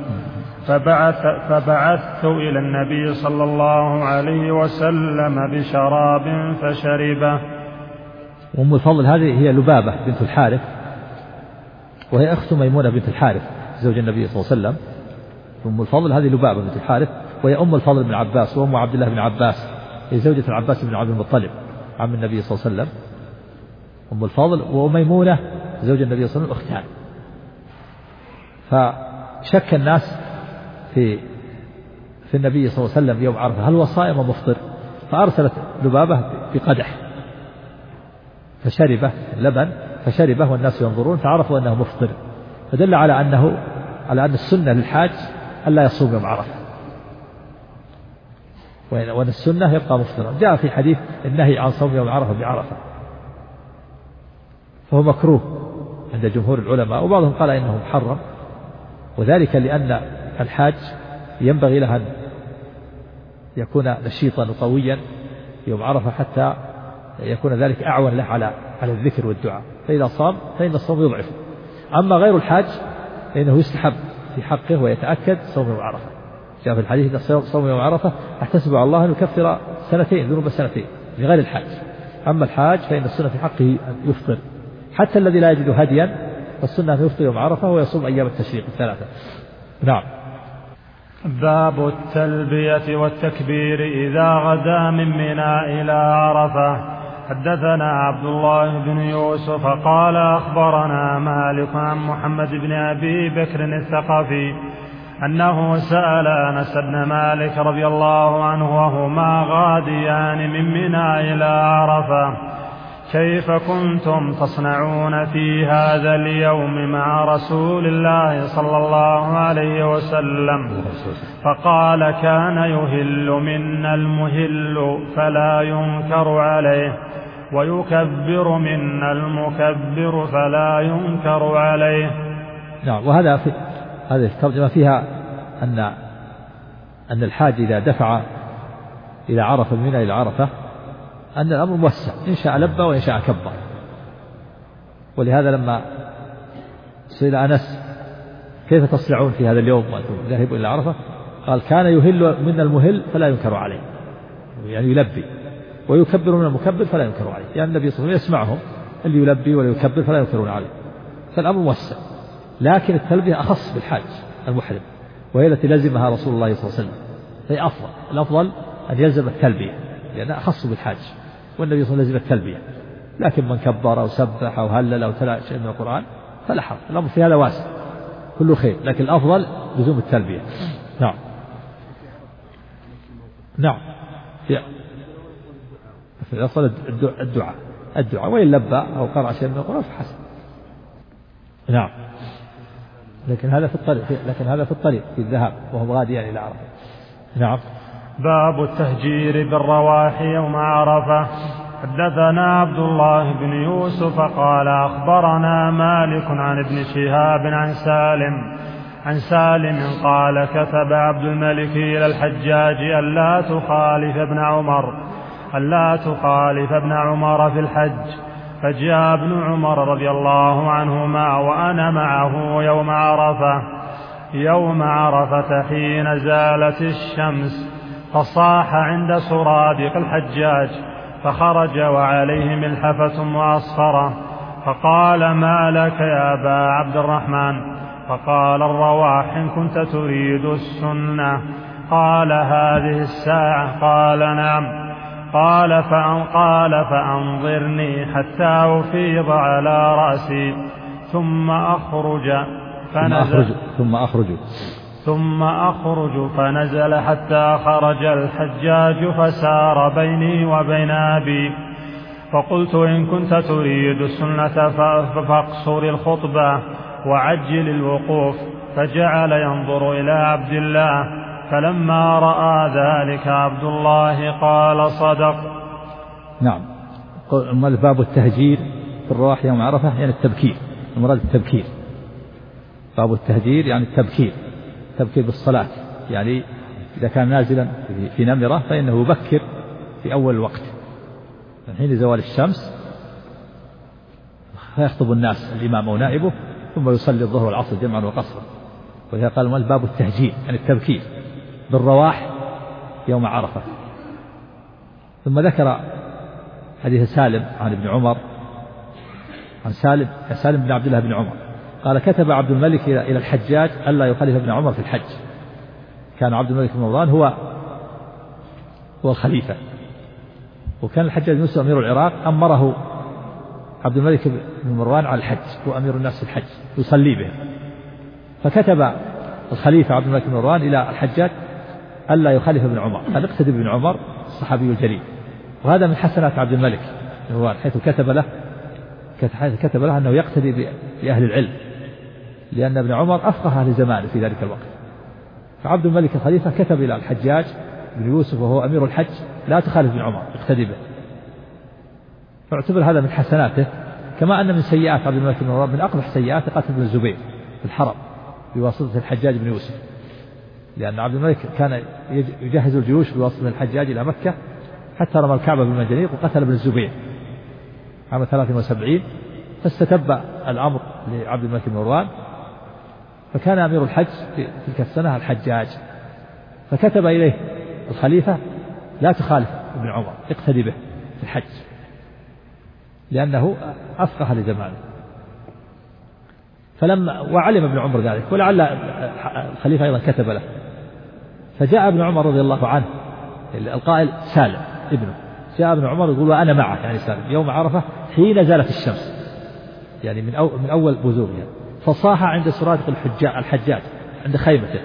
فبعثت إلى النبي صلى الله عليه وسلم بشراب فشربه. أم الفضل هذه هي لبابة بنت الحارث، وهي أخت ميمونة بنت الحارث زوج النبي صلى الله عليه وسلم. أم الفضل هذه لبابة بنت الحارث، وهي أم الفضل بن عباس وأم عبد الله بن عباس، هي زوجة العباس بن عبد المطلب عم النبي صلى الله عليه وسلم. أم الفضل وميمونة زوج النبي صلى الله عليه وسلم أختان. فشك الناس في النبي صلى الله عليه وسلم يوم عرفة هل هو صائم ومفطر، فأرسلت لبابة بقدح فشربه اللبن فشربه والناس ينظرون فعرفوا أنه مفطر، فدل على أن السنة للحاج ألا يصوم يوم عرفة، وأن السنة يبقى مفطرا. جاء في حديث النهي عن صوم يوم عرفة بعرفة، فهو مكروه عند جمهور العلماء، وبعضهم قال إنه محرم، وذلك لأن الحاج ينبغي له أن يكون نشيطا وقويا يوم عرفة حتى يكون ذلك أعون له على الذكر والدعاء، فإذا صام فإن الصوم يضعف. أما غير الحاج فإنه يستحب في حقه ويتأكد صوم يوم عرفة، جاء في الحديث أن صوم يوم عرفة أحتسب على الله أن يكفر سنتين ذنوب سنتين لغير الحاج. أما الحاج فإن السنة في حقه أن يفطر، حتى الذي لا يجد هديا فالسنة أن يفطر يوم عرفة ويصوم أيام التشريق الثلاثة. نعم. باب التلبية والتكبير إذا غدا من منى إلى عرفة. حدثنا عبد الله بن يوسف قال أخبرنا مالك عن محمد بن أبي بكر الثقفي أنه سأل أنس بن مالك رضي الله عنه وهما غاديان من منى إلى عرفة: كيف كنتم تصنعون في هذا اليوم مع رسول الله صلى الله عليه وسلم؟ فقال: كان يهل منا المهل فلا ينكر عليه، ويكبر منا المكبر فلا ينكر عليه. نعم. وهذا هذه الترجمة فيها أن الحاج إذا دفع إلى عرفة من منى إلى عرفة أن الأمر موسع، إن شاء لبى وإن شاء كبر. ولهذا لما سئل أنس: كيف تصنعون في هذا اليوم وأنتم ذاهبون إلى عرفة؟ قال: كان يهل منا المهل فلا ينكر عليه، يعني يلبي، ويكبر من المكبر فلا ينكر عليه، يعني النبي صلى الله عليه وسلم يسمعهم اللي يلبي ولا يكبر فلا ينكرون عليه، فالأمر موسع. لكن التلبية أخص بالحاج المحرم، وهي التي لزمها رسول الله صلى الله عليه وسلم، هي أفضل. الأفضل أن يلزم التلبية لأنها أخص بالحاج، والنبي صلى الله عليه وسلم لزم التلبية. لكن من كبر أو سبح أو هلل أو تلا شيء من القرآن فلا حرج، الأمر في هذا واسع كله خير، لكن الأفضل لزوم التلبية. نعم. نعم. في الأصل الدعاء وإن لبى أو قرأ شيء من القرآن فحسن. نعم. لكن هذا في الطريق في الذهاب وهم غاديان إلى عرفة. نعم. باب التهجير بالرواح يوم عرفة. حدثنا عبد الله بن يوسف قال أخبرنا مالك عن ابن شهاب عن سالم قال: كتب عبد الملك إلى الحجاج ألا تخالف ابن عمر في الحج، فجاء ابن عمر رضي الله عنهما وأنا معه يوم عرفة حين زالت الشمس، فصاح عند سرادق الحجاج، فخرج وعليه ملحفة معصفرة، فقال: ما لك يا أبا عبد الرحمن؟ فقال: الرواح إن كنت تريد السنة. قال: هذه الساعة؟ قال: نعم. قال: فأنظرني حتى أفيض على رأسي ثم أخرج فنزل حتى خرج الحجاج فسار بيني وبين أبي، فقلت: إن كنت تريد السنة فاقصر الخطبة وعجل الوقوف. فجعل ينظر إلى عبد الله، فلما رأى ذلك عبد الله قال: صدق. نعم. باب التهجير في الرواح يوم عرفة يعني التبكير، المراد التبكير. باب التهجير يعني التبكير بالصلاة، يعني إذا كان نازلا في نمرة فإنه يبكر في أول الوقت من حين زوال الشمس، فيخطب الناس الإمام ونائبه، ثم يصلي الظهر والعصر جمعا وقصرا. وإذا قال باب التهجير يعني التبكير بالرواح يوم عرفة. ثم ذكر حديث سالم عن ابن عمر، عن سالم بن عبد الله بن عمر قال: كتب عبد الملك إلى الحجاج ألا يخالف ابن عمر في الحج. كان عبد الملك بن مروان هو الخليفة، وكان الحجاج بن يوسف أمير العراق، أمره عبد الملك بن مروان على الحج، هو أمير الناس في الحج يصلي به. فكتب الخليفة عبد الملك بن مروان إلى الحجاج ألا يخالف ابن عمر، قال: اقتدي بابن عمر الصحابي الجليل. وهذا من حسنات عبد الملك بن مروان، حيث كتب له أنه يقتدي بأهل العلم، لأن ابن عمر أفقه أهل زمانه في ذلك الوقت. فعبد الملك الخليفة كتب إلى الحجاج بن يوسف وهو أمير الحج: لا تخالف ابن عمر، اقتدي به. فاعتبر هذا من حسناته. كما أن من سيئات عبد الملك بن مروان، من أقبح سيئات قتل ابن الزبير في الحرم بواسطة الحجاج بن يوسف، لأن عبد الملك كان يجهز الجيوش بواسطة الحجاج إلى مكة حتى رمى الكعبة بالمنجنيق وقتل ابن الزبير عام 73. فاستتب الأمر لعبد الملك بن مروان، فكان أمير الحج في تلك السنة الحجاج فكتب إليه الخليفة: لا تخالف ابن عمر، اقتدي به في الحج، لأنه أفقه لزمانه. وعلم ابن عمر ذلك، ولعل الخليفة أيضا كتب له. فجاء ابن عمر رضي الله عنه، القائل سالم ابنه، جاء ابن عمر يقول: وأنا معه، يعني سالم، يوم عرفة حين زالت الشمس، يعني من أول بزوغها، فصاح عند سرادق الحجاج عند خيمته،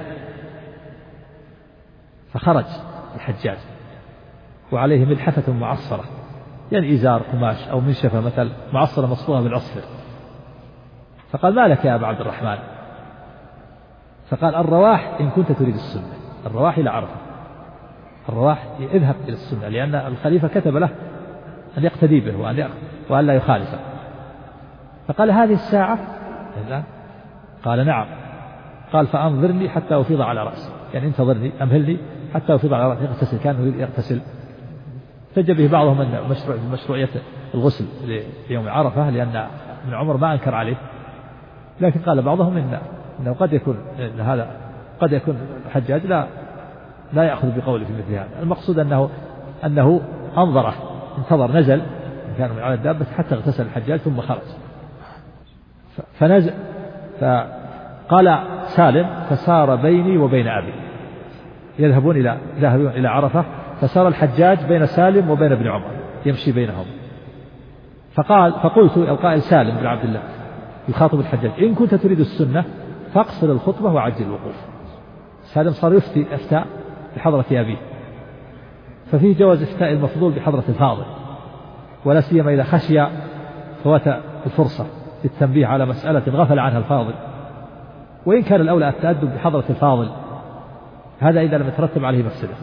فخرج الحجاج وعليه ملحفة معصرة، يعني إزار قماش أو منشفة مثل معصرة مصفوفة بالعصفر. فقال: ما لك يا أبا عبد الرحمن؟ فقال: الرواح إن كنت تريد السنة، الرواح إلى عرفة، الرواح اذهب إلى السنة، لأن الخليفة كتب له أن يقتدي به وأن لا يخالفه. فقال: هذه الساعة؟ قال: نعم. قال: فأنظرني حتى أفيض على رأسي، يعني انتظرني، أمهلني حتى أفيض على رأسي، يغتسل، كان يريد يغتسل. احتج به بعضهم أن مشروعية الغسل ليوم عرفة، لأن ابن عمر ما أنكر عليه، لكن قال بعضهم إنه قد يكون هذا، قد يكون الحجاج لا يأخذ بقوله في مثل هذا. المقصود أنه أنظره، انتظر، نزل إن كان من على الدابة حتى اغتسل الحجاج ثم خرج. فنزل، فقال سالم: فسار بيني وبين أبي، يذهبون إلى عرفة، فسار الحجاج بين سالم وبين ابن عمر يمشي بينهم. فقلت: القائل سالم بن عبد الله يخاطب الحجاج: إن كنت تريد السنة فاقصر الخطبة وعجل الوقوف. سالم صار يفتى بحضرة أبيه، ففيه جواز إفتاء المفضول بحضرة الفاضل، ولا سيما إذا خشي فوات الفرصة للتنبيه على مسألة غفل عنها الفاضل، وإن كان الأولى التأدب بحضرة الفاضل، هذا إذا لم يترتب عليه مفسدة.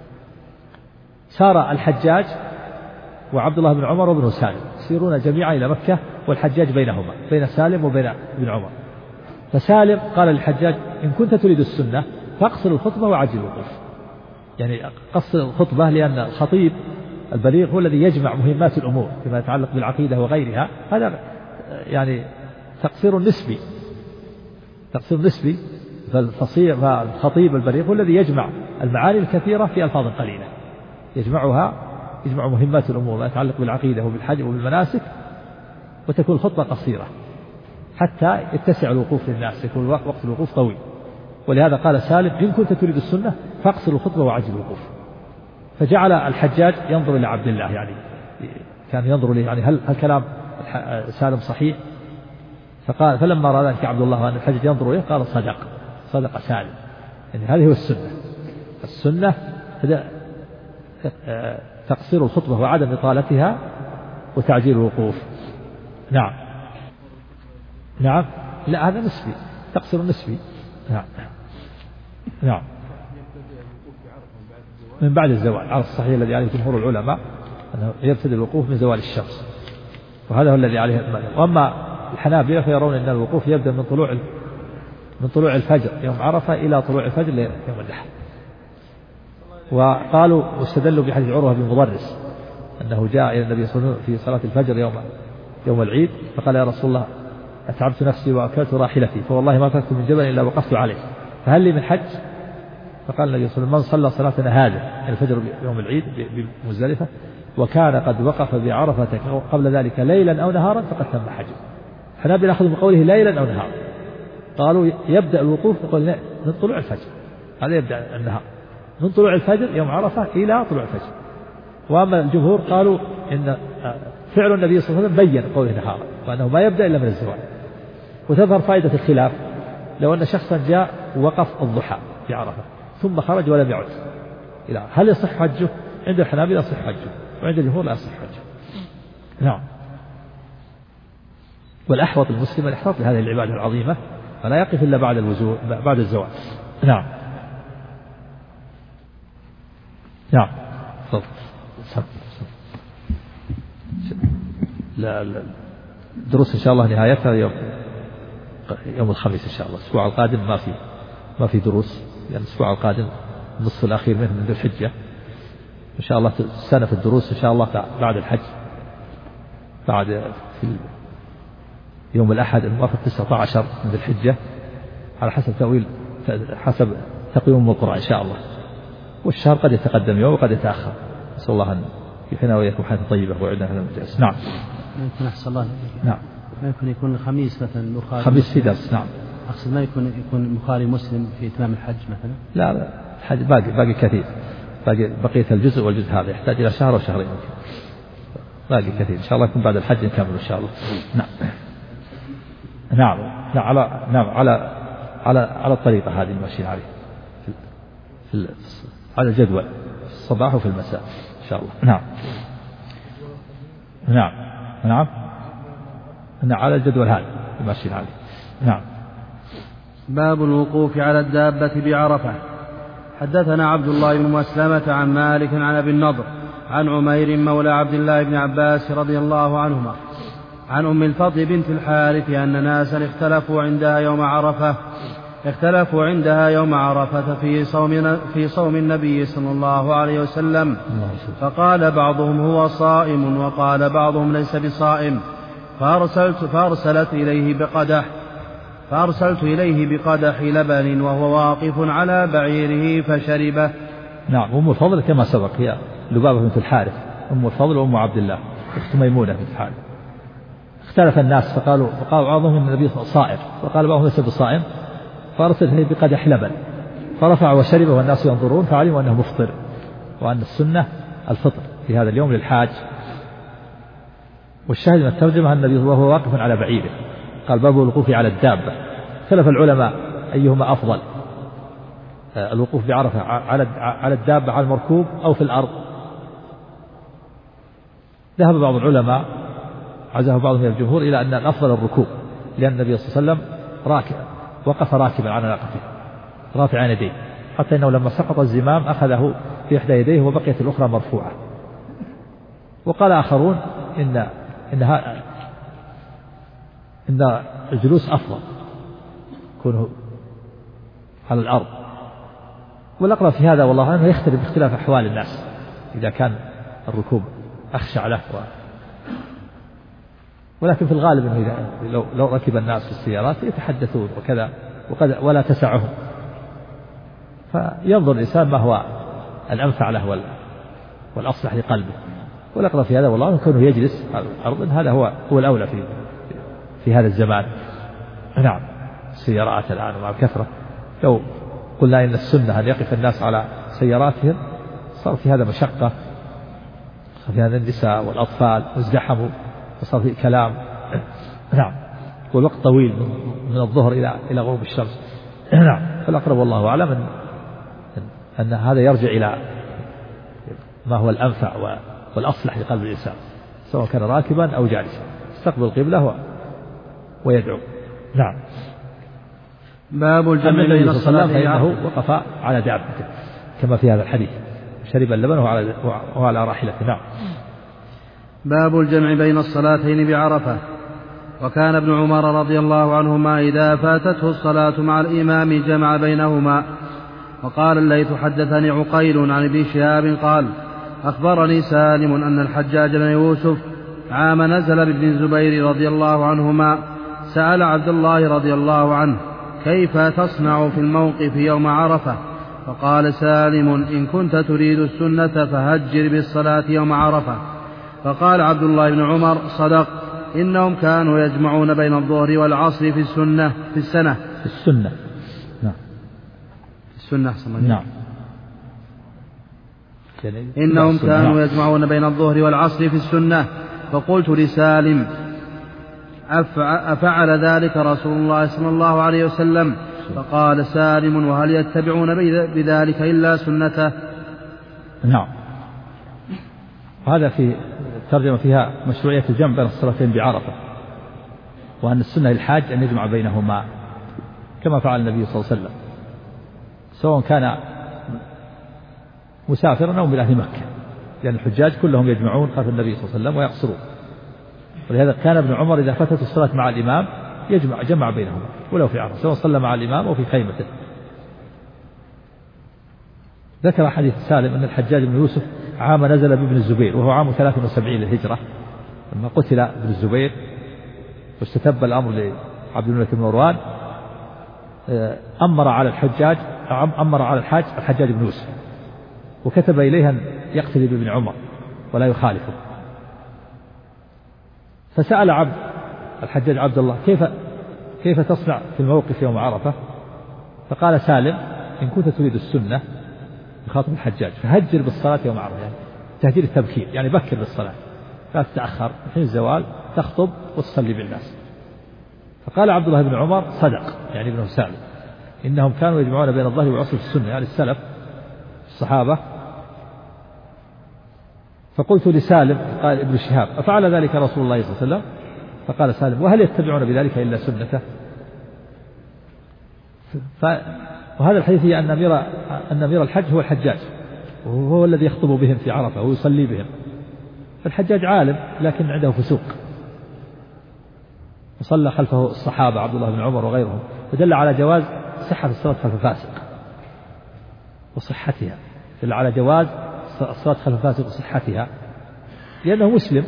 سار الحجاج وعبد الله بن عمر وابن سالم يسيرون جميعا إلى مكة، والحجاج بينهما، بين سالم وبين ابن عمر. فسالم قال للحجاج: إن كنت تريد السنة فاقصر الخطبة وعجل الوقوف، يعني قصر الخطبة، لأن الخطيب البليغ هو الذي يجمع مهمات الأمور فيما يتعلق بالعقيدة وغيرها، هذا يعني تقصير نسبي، فالخطيب البليغ هو الذي يجمع المعاني الكثيرة في ألفاظ قليلة، يجمع مهمات الأمور ما يتعلق بالعقيدة وبالحج وبالمناسك، وتكون الخطبة قصيرة حتى يتسع الوقوف للناس، يكون وقت الوقوف طويل. ولهذا قال سالم: إن كنت تريد السنة فاقصر الخطبة وعجل الوقوف. فجعل الحجاج ينظر إلى عبد الله، يعني كان ينظر إليه، يعني هل كلام سالم صحيح؟ فقال، فلما رأى ذلك عبد الله أن الحجاج ينظر إليه قال: صدق سالم، يعني هذه هو السنة تقصير الخطبة وعدم إطالتها وتعجيل الوقوف. نعم، لا، هذا نسبي، تقصير نسبي. نعم، من بعد الزوال، على الصحيح الذي عليه جمهور العلماء أنه يبتدئ الوقوف من زوال الشمس، وهذا هو الذي عليه المذهب. وأما الحنابلة فيرون أن الوقوف يبدأ من طلوع الفجر يوم عرفة إلى طلوع الفجر يوم النحر. وقالوا واستدلوا بحديث عروة بن مضرس أنه جاء إلى النبي صلى الله عليه وسلم في صلاة الفجر يوم العيد، فقال: يا رسول الله، أتعبت نفسي وأكلت راحلتي، فوالله ما تركت من جبل إلا وقفت عليه، فهل لي من حج؟ فقال النبي صلى الله عليه وسلم: من صلى صلاتنا هذه الفجر يوم العيد بمزدلفة وكان قد وقف بعرفة قبل ذلك ليلا أو نهارا فقد تم حجه. حنابلة أخذوا من قوله ليلا أو نهارا، قالوا يبدأ الوقوف من طلوع الفجر، هذا يبدأ النهار من طلوع الفجر يوم عرفة إلى طلوع الفجر. وأما الجمهور قالوا إن فعل النبي صلى الله عليه وسلم بين قوله نهارا، وأنه ما يبدأ إلا من الزوال. وتظهر فائدة الخلاف لو أن شخصا جاء ووقف الضحى في عرفة ثم خرج ولم يعد، هل يصح حجه؟ عند الحنابلة يصح حجه، وعند الجمهور لا يصح حجه. نعم. والأحوط المسلم الإحراط لهذه العبادة العظيمة، فلا يقف إلا بعد الزوال. نعم. لا دروس إن شاء الله نهايتها يوم الخميس إن شاء الله. الأسبوع القادم ما في دروس، لأن الأسبوع القادم النصف الأخير منه من ذي الحجة. إن شاء الله سنة في الدروس إن شاء الله بعد الحج، بعد في يوم الأحد الموافق 19 من ذي الحجة، على حسب تقويم القرآن إن شاء الله. والشهر قد يتقدم يوم وقد يتأخر. نسأل الله أن يحيينا وإياكم حياة طيبة ويعيدنا من المجالس. نعم. يمكن أحسن الله. نعم. ما يكون الخميس مثلا البخاري خميس في درس. نعم. أقصد ما يكون البخاري مسلم في إتمام الحج مثلا. لا الحج باقي كثير، بقية الجزء والجزء هذا يحتاج إلى شهر أو شهرين، باقي كثير. إن شاء الله يكون بعد الحج نكمل إن شاء الله. نعم. على الطريقة هذه ماشيين عليه على الجدول في الصباح وفي المساء إن شاء الله. نعم على الجدول هذا ماشيين عليه. نعم. باب الوقوف على الدابة بعرفة. حدثنا عبد الله بن مسلمة عن مالك عن أبي النضر عن عمير مولى عبد الله بن عباس رضي الله عنهما عن أم الفضل بنت الحارث أن ناسا اختلفوا عندها يوم عرفة في صوم النبي صلى الله عليه وسلم، فقال بعضهم هو صائم وقال بعضهم ليس بصائم، فأرسلت إليه بقدح لبن وهو واقف على بعيره فشربه. نعم. أم الفضل كما سبق هي لبابة بنت الحارث، أم الفضل وأم عبد الله أخت ميمونة بنت الحارث. اختلف الناس فقالوا بعضهم إن النبي صائم وقال بعضهم ليس بصائم، فأرسل إليه بقدح لبن فرفع وشربه والناس ينظرون، فعلموا أنه مفطر وأن السنة الفطر في هذا اليوم للحاج. والشاهد من الترجمة أن النبي وهو واقف على بعيره، قال باب الوقوف على الدابة. اختلف العلماء أيهما أفضل، الوقوف بعرفة على الدابة على المركوب أو في الأرض. ذهب بعض العلماء عزاه بعضهم من الجمهور إلى أن الأفضل الركوب، لأن النبي صلى الله عليه وسلم وقف راكبا على ناقته رافعا يديه، حتى إنه لما سقط الزمام أخذه في إحدى يديه وبقيت الأخرى مرفوعة. وقال آخرون إن الجلوس أفضل يكون على الأرض. والأقرب في هذا والله أنه يختلف باختلاف أحوال الناس، إذا كان الركوب أخشع له ولكن في الغالب أنه لو ركب الناس في السيارات يتحدثون وكذا ولا تسعهم، فينظر الإنسان ما هو الأنفع له والأصلح لقلبه. والأقرب في هذا والله أنه كونه يجلس على الأرض هذا هو الأولى في هذا الزمان. نعم. السيارات الآن مع الكثرة، لو قلنا إن السنة أن يقف الناس على سياراتهم صار في هذا مشقة، في هذا النساء والأطفال ازدحموا وصار في كلام. نعم. والوقت طويل من الظهر إلى غروب الشمس. نعم. فالأقرب والله أعلم أن هذا يرجع إلى ما هو الأنفع والأصلح لقلب الإنسان، سواء كان راكبا أو جالسا، يستقبل القبلة ويدعو. نعم. باب الجمع بين الصلاة فإنه وقف على دابته كما في هذا الحديث، شرب اللبن وعلى راحلته. نعم. باب الجمع بين الصلاتين بعرفة. وكان ابن عمر رضي الله عنهما إذا فاتته الصلاة مع الإمام جمع بينهما. وقال الليث حدثني عقيل عن ابن شهاب قال أخبرني سالم أن الحجاج بن يوسف عام نزل بابن الزبير رضي الله عنهما سأل عبد الله رضي الله عنه كيف تصنع في الموقف يوم عرفة، فقال سالم إن كنت تريد السنة فهجر بالصلاة يوم عرفة. فقال عبد الله بن عمر صدق، إنهم كانوا يجمعون بين الظهر والعصر في السنة. نعم. إنهم كانوا يجمعون بين الظهر والعصر في السنة. فقلت لسالم أفعل ذلك رسول الله صلى الله عليه وسلم؟ فقال سالم وهل يتبعون بذلك إلا سنته؟ نعم. هذا في ترجمة فيها مشروعية الجمع بين الصلاتين بعرفة، وأن السنة للحاج أن يجمع بينهما كما فعل النبي صلى الله عليه وسلم، سواء كان مسافرا أو من أهل مكة، لأن الحجاج كلهم يجمعون خلف النبي صلى الله عليه وسلم ويقصرون. ولهذا كان ابن عمر إذا فاتت الصلاة مع الإمام جمع بينهما ولو في عرفة، سواء صلى مع الإمام أو في خيمته. ذكر حديث سالم أن الحجاج بن يوسف عام نزل بابن الزبير وهو عام 73 للهجرة، لما قتل ابن الزبير واستتب الأمر لعبد الملك بن مروان، أمر على الحاج الحجاج بن يوسف وكتب إليها أن يقتدي بابن عمر ولا يخالفه. فسأل الحجاج عبد الله كيف تصنع في الموقف يوم عرفة؟ فقال سالم إن كنت تريد السنة يخاطب الحجاج فهجر بالصلاة يوم عرفة، يعني تهجير التبكير يعني بكر بالصلاة، لا تتأخر حين الزوال تخطب وتصلي بالناس. فقال عبد الله بن عمر صدق يعني ابن سالم إنهم كانوا يجمعون بين الظهر والعصر في السنة يعني السلف الصحابة. فقلت لسالم قال ابن شهاب أفعل ذلك رسول الله صلى الله عليه وسلم؟ فقال سالم وهل يتبعون بذلك إلا سنته؟ وهذا الحديث هي أن أمير الحج هو الحجاج وهو الذي يخطب بهم في عرفة ويصلي بهم. فالحجاج عالم لكن عنده فسوق، وصلى خلفه الصحابة عبد الله بن عمر وغيرهم، فدل على جواز صحة الصلاة خلف الفاسق وصحتها، دل على جواز الصلاة خلف الفاسق وصحتها لأنه مسلم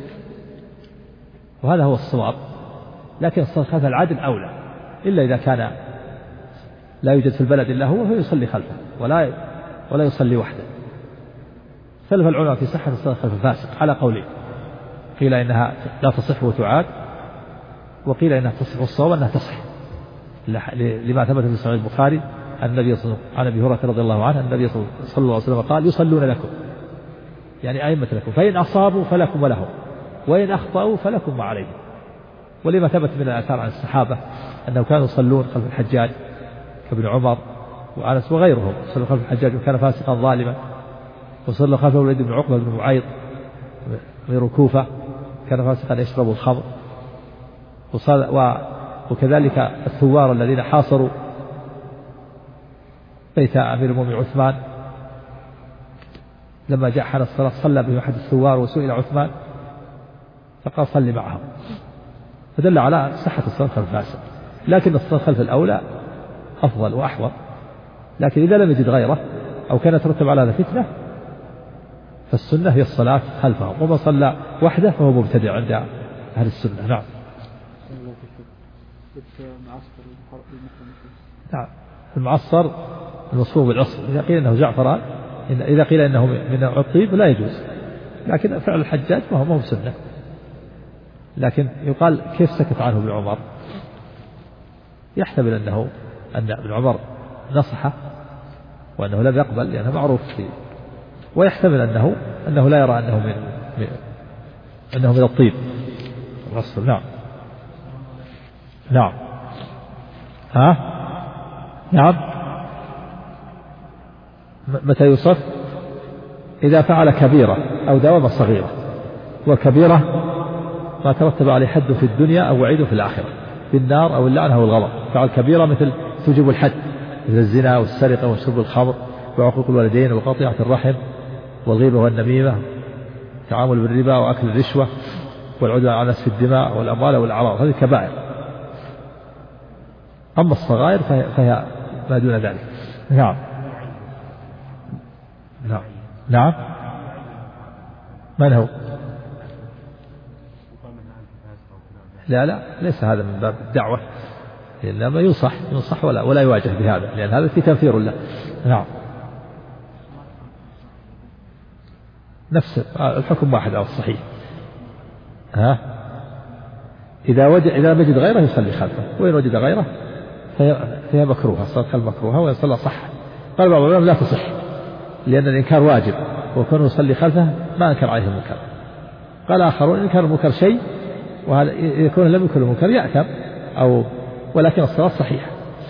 وهذا هو الصواب. لكن الصلاة خلف العادل أولى إلا إذا كان لا يوجد في البلد إلا هو فيصلي خلفه ولا يصلي وحده. اختلف العلماء في صحة الصلاة خلف الفاسق على قولين، قيل إنها لا تصح وتعاد، وقيل إنها تصح والصواب أنها تصح لما ثبت في صحيح البخاري عن أبي هريرة رضي الله عنه النبي صلى الله عليه وسلم قال يصلون لكم يعني أئمة لكم فإن أصابوا فلكم ولهم وإن أخطأوا فلكم وعليهم. ولما ثبت من الآثار عن الصحابة أنهم كانوا يصلون خلف الحجاج كابن عمر وأنس وغيرهم، صلوا خلف الحجاج وكان فاسقا ظالما، وصلوا خلفه الوليد بن عقبة بن معيط غير كوفة كان فاسقا يشرب الخمر، وكذلك الثوار الذين حاصروا بيت أمير المؤمنين عثمان لما جاء حان الصلاة صلى به أحد الثوار وسئل عثمان فقال صلي معهم، فدل على صحة الصلاة خلف الفاسق. لكن الصلاة خلف الأولى أفضل وأحوط، لكن إذا لم يجد غيره أو كان يترتب على هذا فتنة فالسنة هي الصلاة خلفه، ومن صلى وحده فهو مبتدع عند أهل السنة. نعم. نعم المعصر المصفوف بالعصر إذا قيل إنه زعفران، إذا قيل إنه من الطيب لا يجوز، لكن فعل الحجاج ما هو سنة. لكن يقال كيف سكت عنه ابن عمر؟ يحتمل أن ابن عمر نصحه وأنه لم يقبل لأنه معروف فيه، ويحتمل أنه لا يرى أنه من الطيب العصر. نعم. نعم. نعم. متى يوصف؟ إذا فعل كبيرة أو داوم صغيرة، والكبيرة ما ترتب عليه حد في الدنيا أو وعيد في الآخرة بالنار أو اللعنة أو الغضب. فعل كبيرة مثل توجب الحد مثل الزنا والسرقة وشرب الخمر وعقوق الوالدين وقطيعة الرحم والغيبة والنميمة تعامل بالربا وأكل الرشوة والعدوان على نسف الدماء والأموال والأعراض، هذه كبائر. أما الصغائر فهي ما دون ذلك. نعم. نعم. نعم. من هو؟ لا ليس هذا من باب الدعوة، إنما ينصح ولا يواجه بهذا، لأن هذا في تنفير له. نعم. نفس الحكم واحد على الصحيح. إذا وجد غيره يصلي خلفه، وإن وجد غيره فهي مكروهة، الصلاة خلف مكروهة وإن صلى صح. قال بعض العلماء لا تصح لأن الإنكار واجب، وكونه يصلي خلفه ما أنكر عليه المنكر. قال آخرون إن كان المنكر شيء وهذا يكون لم يكن المنكر يأثم ولكن الصلاة صحيحة.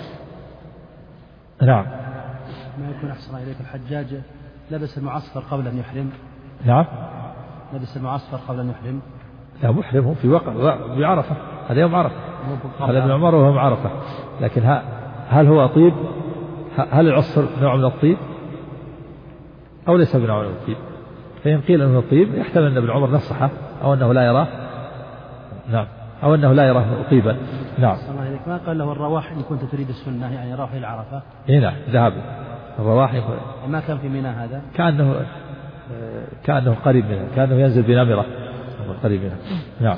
نعم. ما يكون أحسن إليك الحجاج لبس المعصفر قبل أن يحرم؟ نعم. لبس المعصفر قبل أن يحرم؟ لا محرم هم في بعرفة، هذا يوم عرفة، هذا ابن عمر وهم عرفة. لكن هل هو طيب؟ هل العصفر نوع من الطيب أو ليس بنوع من الطيب؟ فإن قيل أنه الطيب يحتمل أن ابن عمر نصحه أو أنه لا يراه. نعم. أو أنه لا يراه طيبا. نعم. ما قال له الرواح إن كنت تريد السنة يعني راح إلى عرفة؟ هنا ذهب الرواح ما كان في منى، هذا كأنه قريب منه، كأنه ينزل بنمرة قريب منه. نعم.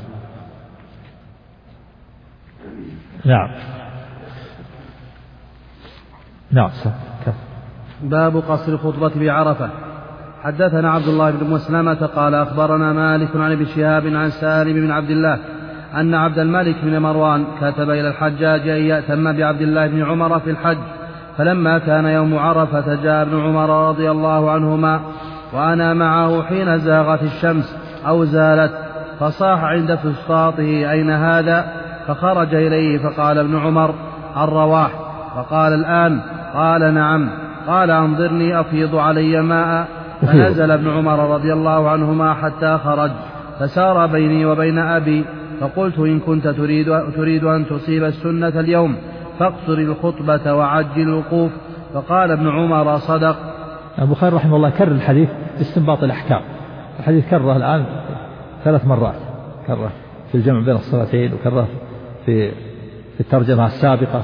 نعم. نعم. باب قصر الخطبة بعرفة. حدثنا عبد الله بن مسلمة قال أخبرنا مالك عن ابن شهاب عن سالم بن عبد الله أن عبد الملك بن مروان كتب إلى الحجاج أن يأتم بعبد الله بن عمر في الحج، فلما كان يوم عرفة جاء ابن عمر رضي الله عنهما وأنا معه حين زاغت الشمس أو زالت، فصاح عند فسطاطه أين هذا؟ فخرج إليه فقال ابن عمر الرواح، فقال الآن؟ قال نعم. قال أنظرني أفيض علي ماء، فنزل ابن عمر رضي الله عنهما حتى خرج، فسار بيني وبين أبي، فقلت إن كنت تريد أن تصيب السنة اليوم فاقصر الخطبة وعجل الوقوف. فقال ابن عمر صدق. البخاري رحمه الله كرر الحديث باستنباط الأحكام. الحديث كرره الآن 3 مرات، كرره في الجمع بين الصلاتين، وكرره في الترجمة السابقة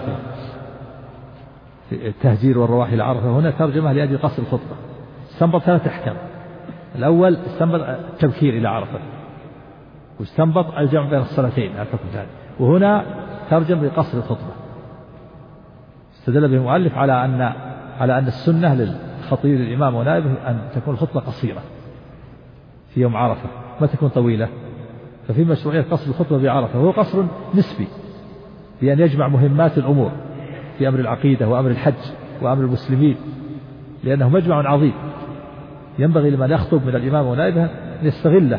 في التهجير والرواح إلى عرفة. هنا ترجمة لأجل قصر الخطبة. استنبط 3 أحكام. الأول استنبط التبكير إلى عرفة، واستنبط الجمع بين الصلاتين الحكم ثاني، وهنا ترجم لقصر الخطبة. استدل به المؤلف على أن السنة للخطيب الإمام ونائبه أن تكون الخطبة قصيرة في يوم عرفة، ما تكون طويلة. ففي مشروعية قصر الخطبة بعرفة، وهو قصر نسبي بأن يجمع مهمات الأمور في أمر العقيدة وأمر الحج وأمر المسلمين، لأنه مجمع عظيم ينبغي لمن يخطب من الإمام ونائبه أن يستغله.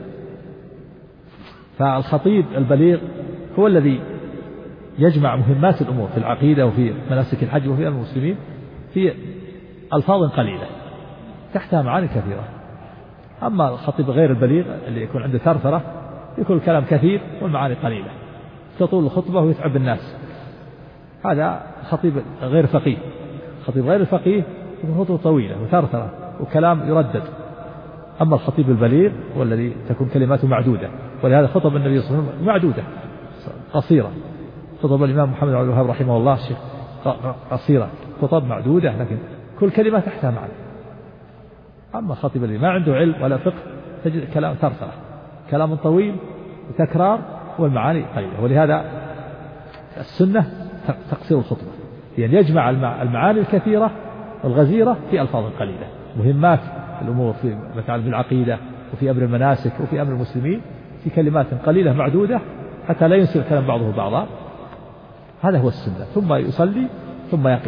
فالخطيب البليغ هو الذي يجمع مهمات الأمور في العقيدة وفي مناسك الحج وفي أمر المسلمين في ألفاظ قليلة تحتها معاني كثيرة. أما الخطيب غير البليغ اللي يكون عنده ثرثرة يكون الكلام كثير والمعاني قليلة، تطول الخطبة ويتعب الناس. هذا خطيب غير فقيه. خطيب غير الفقيه يكون خطبة طويلة وثرثرة وكلام يردد. أما الخطيب البليغ والذي تكون كلماته معدودة، ولهذا خطب النبي صلى الله عليه وسلم معدودة قصيرة. خطب الإمام محمد بن عبد الوهاب رحمه الله الشيخ قصيرة، خطب معدودة لكن كل كلمة تحتها معنى. أما الخطيب الذي ما عنده علم ولا فقه تجد كلام ثرثرة، كلام طويل وتكرار والمعاني قليلة. ولهذا السنة تقصير الخطبة، يعني يجمع المعاني الكثيرة والغزيرة في ألفاظ قليلة، مهمات الأمور في مثلا بالعقيدة وفي أمر المناسك وفي أمر المسلمين في كلمات قليلة معدودة حتى لا ينسي الكلام بعضه بعضا. هذا هو السنة. ثم يصلي ثم يقف.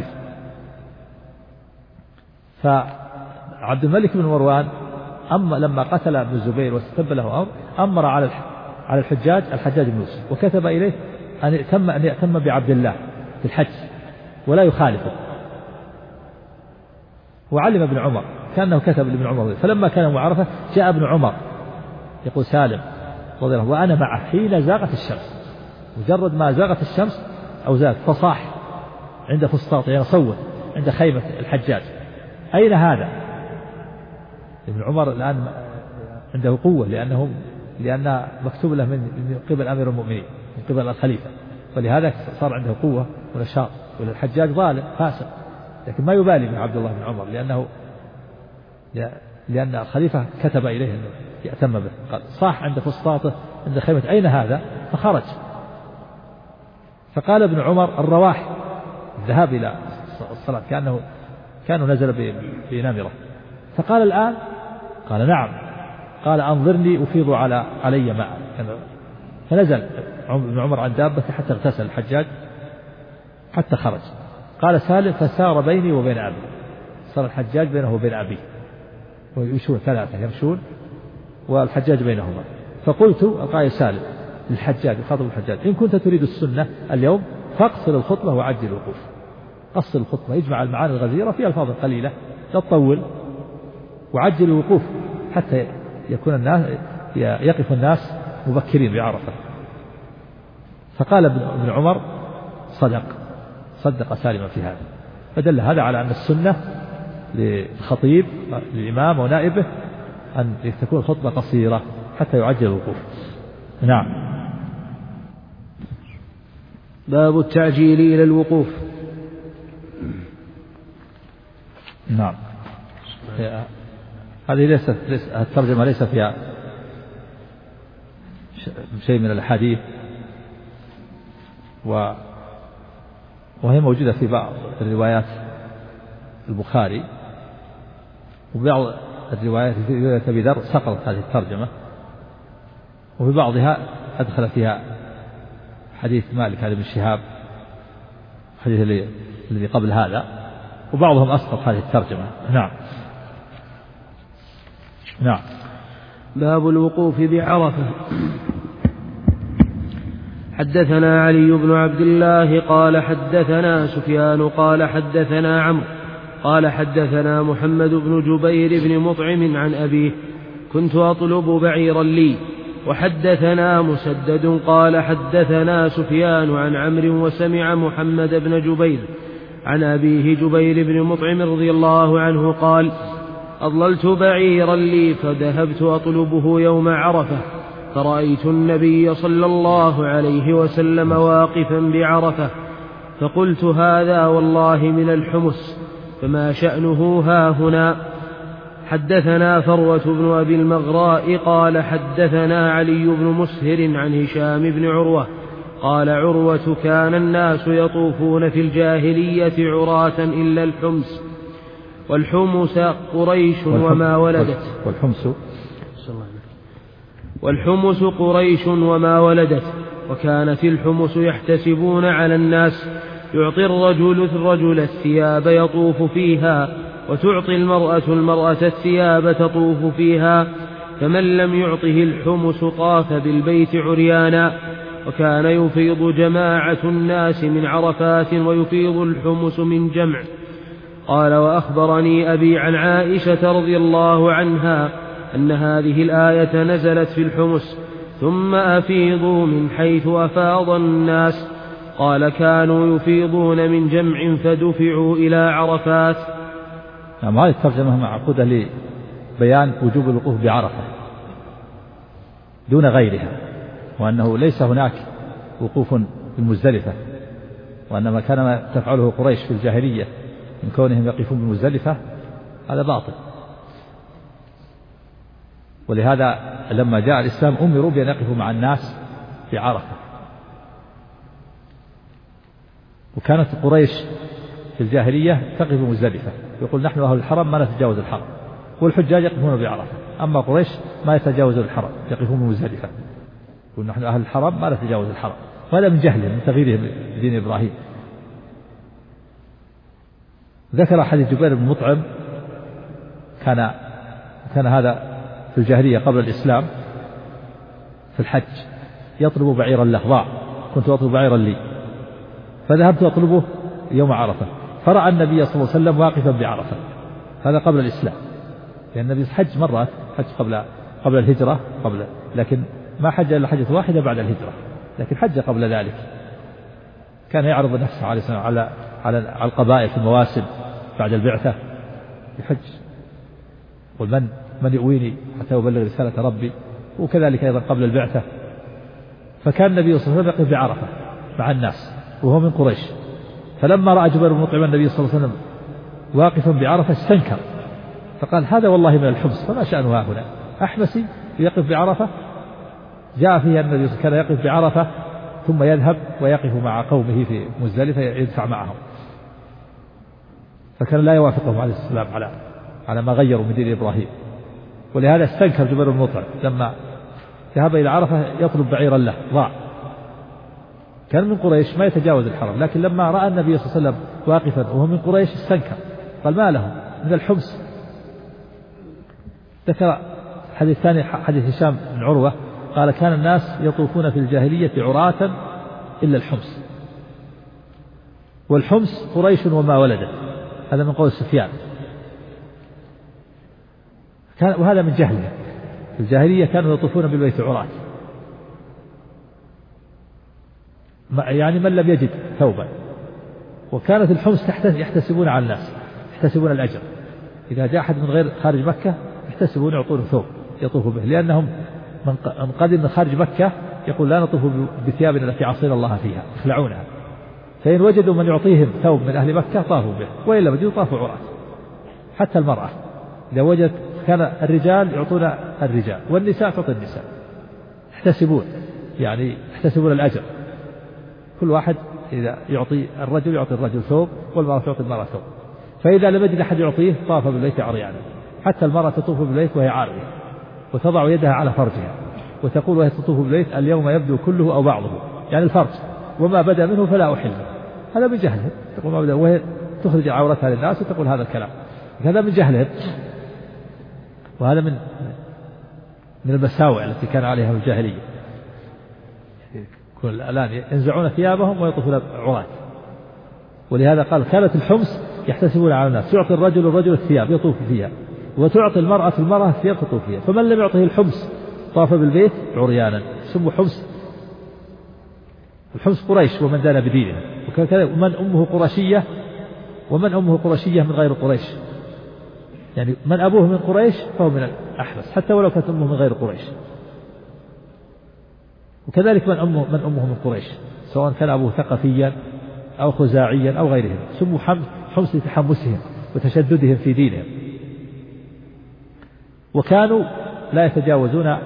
فعبد الملك بن مروان أما لما قتل ابن الزبير واستتب له أمر على الحجاج بن يوسف، وكتب إليه أن يأتم بعبد الله في الحج ولا يخالفه. وعلم ابن عمر كأنه كتب لابن عمر. فلما كان يوم عرفة جاء ابن عمر يقول سالم رضي الله عنه وأنا معه حين زاغت الشمس، مجرد ما زاغت الشمس أو زاغت فصاح عند فسطاط، يعني صوت عند خيمة الحجاج أين هذا؟ ابن عمر الآن عنده قوة لأن مكتوب له من قبل أمير المؤمنين من قبل الخليفة، ولهذا صار عنده قوة ونشاط. والحجاج ظالم فاسق، لكن ما يبالي من عبد الله بن عمر لأن الخليفة كتب إليه أنه يأتم به. قال صاح عند فسطاطه عند خيمة أين هذا؟ فخرج. فقال ابن عمر الرواح، الذهاب إلى الصلاة، كانوا نزل بنمرة. فقال الآن؟ قال نعم. قال أنظرني أفيض علي ماء. فنزل ابن عمر عن دابته حتى اغتسل الحجاج حتى خرج. قال سالم فسار بيني وبين أبي، صار الحجاج بينه وبين أبيه ويمشون 3 يمشون والحجاج بينهما. فقلت القائل سالم للحجاج يخاطب الحجاج إن كنت تريد السنة اليوم فاقصر الخطبة وعجل الوقوف. قصر الخطبة يجمع المعاني الغزيرة في ألفاظ قليلة لا تطول، وعجل الوقوف حتى يقف الناس مبكرين بعرفة. فقال ابن عمر صدق سالما في هذا. فدل هذا على أن السنة للخطيب للإمام ونائبه أن تكون الخطبة قصيرة حتى يعجل الوقوف. نعم. باب التعجيل إلى الوقوف. نعم. هذه الترجمة ليس فيها شيء من الحديث، وهي موجودة في بعض الروايات البخاري، وبعض الروايات في أبي ذر سقطت هذه الترجمة، وفي بعضها أدخل فيها حديث مالك عن ابن شهاب، الحديث الذي قبل هذا، وبعضهم أسقط هذه الترجمة. نعم. باب الوقوف بعرفة. حدثنا علي بن عبد الله قال حدثنا سفيان قال حدثنا عمرو قال حدثنا محمد بن جبير بن مطعم عن أبيه كنت أطلب بعيرا لي. وحدثنا مسدد قال حدثنا سفيان عن عمرو وسمع محمد بن جبير عن أبيه جبير بن مطعم رضي الله عنه قال أضللت بعيرا لي فذهبت أطلبه يوم عرفة فرأيت النبي صلى الله عليه وسلم واقفا بعرفة فقلت هذا والله من الحمص فما شأنه هاهنا. حدثنا فروة بن أبي المغراء قال حدثنا علي بن مسهر عن هشام بن عروة قال عروة كان الناس يطوفون في الجاهلية عراة إلا الحمص والحمص قريش وما ولدت والحمص قريش وما ولدت. وكانت الحمص يحتسبون على الناس يعطي الرجل الثياب يطوف فيها وتعطي المرأة الثياب تطوف فيها فمن لم يعطه الحمص طاف بالبيت عريانا. وكان يفيض جماعة الناس من عرفات ويفيض الحمص من جمع. قال وأخبرني أبي عن عائشة رضي الله عنها أن هذه الآية نزلت في الحمص ثم أفيضوا من حيث أفاض الناس. قال كانوا يفيضون من جمع فدفعوا إلى عرفات. هذه الترجمة معقودة لبيان وجوب الوقوف بعرفة دون غيرها، وأنه ليس هناك وقوف بمزدلفة، وأنما كان ما تفعله قريش في الجاهلية من كونهم يقفون بمزدلفة هذا باطل. ولهذا لما جاء الإسلام أمروا بأن يقفوا مع الناس في عرفة. وكانت قريش في الجاهلية تقف بمزدلفة، يقول نحن أهل الحرم ما نتجاوز الحرم، والحجاج يقفون بعرفة. أما قريش ما يتجاوزون الحرم، يقفون بمزدلفة، يقول نحن أهل الحرم ما نتجاوز الحرم. وهذا من جهلهم من تغييرهم بدين إبراهيم. ذكر حديث جبير بن مطعم كان هذا في الجاهلية قبل الإسلام في الحج يطلب بعيرا له ضاع، كنت أطلب بعيرا لي فذهبت أطلبه يوم عرفة فرأى النبي صلى الله عليه وسلم واقفا بعرفة. هذا قبل الإسلام، لأن النبي حج مرات، حج قبل الهجرة لكن ما حج إلا حجة واحدة بعد الهجرة، لكن حج قبل ذلك. كان يعرض نفسه عليه السلام على القبائل في المواسم بعد البعثة يحج، قل من يؤويني حتى أبلغ رسالة ربي، وكذلك أيضا قبل البعثة. فكان النبي صلى الله عليه وسلم يقف بعرفة مع الناس وهو من قريش. فلما رأى جبير بن مطعم النبي صلى الله عليه وسلم واقفا بعرفة استنكر فقال هذا والله من الحمص فما شأنه هنا، أحمسي يقف بعرفة. جاء فيها النبي كان يقف بعرفة ثم يذهب ويقف مع قومه في مزدلفة يدفع معهم، فكان لا يوافقهم عليه السلام على ما غيروا من دين إبراهيم. ولهذا استنكر جبير بن مطعم لما ذهب إلى عرفة يطلب بعيرا له ضاع، كان من قريش ما يتجاوز الحرم، لكن لما رأى النبي صلى الله عليه وسلم واقفا وهو من قريش استنكر قال ما له من الحمص. ذكر حديث ثاني حديث هشام بن عروة قال كان الناس يطوفون في الجاهلية عراة إلا الحمص، والحمص قريش وما ولدت. هذا من قول سفيان، وهذا من جهله. في الجاهلية كانوا يطوفون بالبيت عراة، يعني من لم يجد ثوبا. وكانت الحمص يحتسبون على الناس، يحتسبون الأجر. إذا جاء أحد من غير خارج مكة يحتسبون يعطون ثوب يطوف به، لأنهم من قدم من خارج مكة يقول لا نطوف بثيابنا التي عصينا الله فيها، يخلعونها. فإن وجدوا من يعطيهم ثوب من أهل مكة طافوا به، وإلا وجدوا طافوا عراة. حتى المرأة إذا وجد كان الرجال يعطون الرجال والنساء تعطي النساء، يحتسبون يعني يحتسبون الأجر. كل واحد إذا يعطي الرجل ثوب والمرأة تعطي المرأة ثوب. فإذا لم يجد أحد يعطيه طاف بالبيت عريانا، حتى المرأة تطوف بالبيت وهي عارية وتضع يدها على فرجها وتقول وهي تطوف بالبيت اليوم يبدو كله أو بعضه، يعني الفرج، وما بدا منه فلا أحله. هذا من جهلهم، تقول ما بدا، وهي تخرج عورتها للناس وتقول هذا الكلام، هذا من جهلهم، وهذا من المساوئ التي كان عليها في الجاهلية. كل الآن ينزعون ثيابهم ويطوفون عراة. ولهذا قال كانت الحمص يحتسبون على الناس، تعطي الرجل الثياب يطوف فيها، وتعطي المرأة الثياب تطوف فيها، فمن لم يعطه الحمص طاف بالبيت عريانا. سموا حمص، الحمص قريش ومن دان بدينه، ومن أمه قرشية من غير قريش، يعني من أبوه من قريش فهو من الأحمس حتى ولو كانت أمه من غير قريش. وكذلك من أمه من قريش سواء كان أبوه ثقفيا أو خزاعيا أو غيرهم، سموا حمص لتحمسهم وتشددهم في دينهم. وكانوا لا يتجاوزون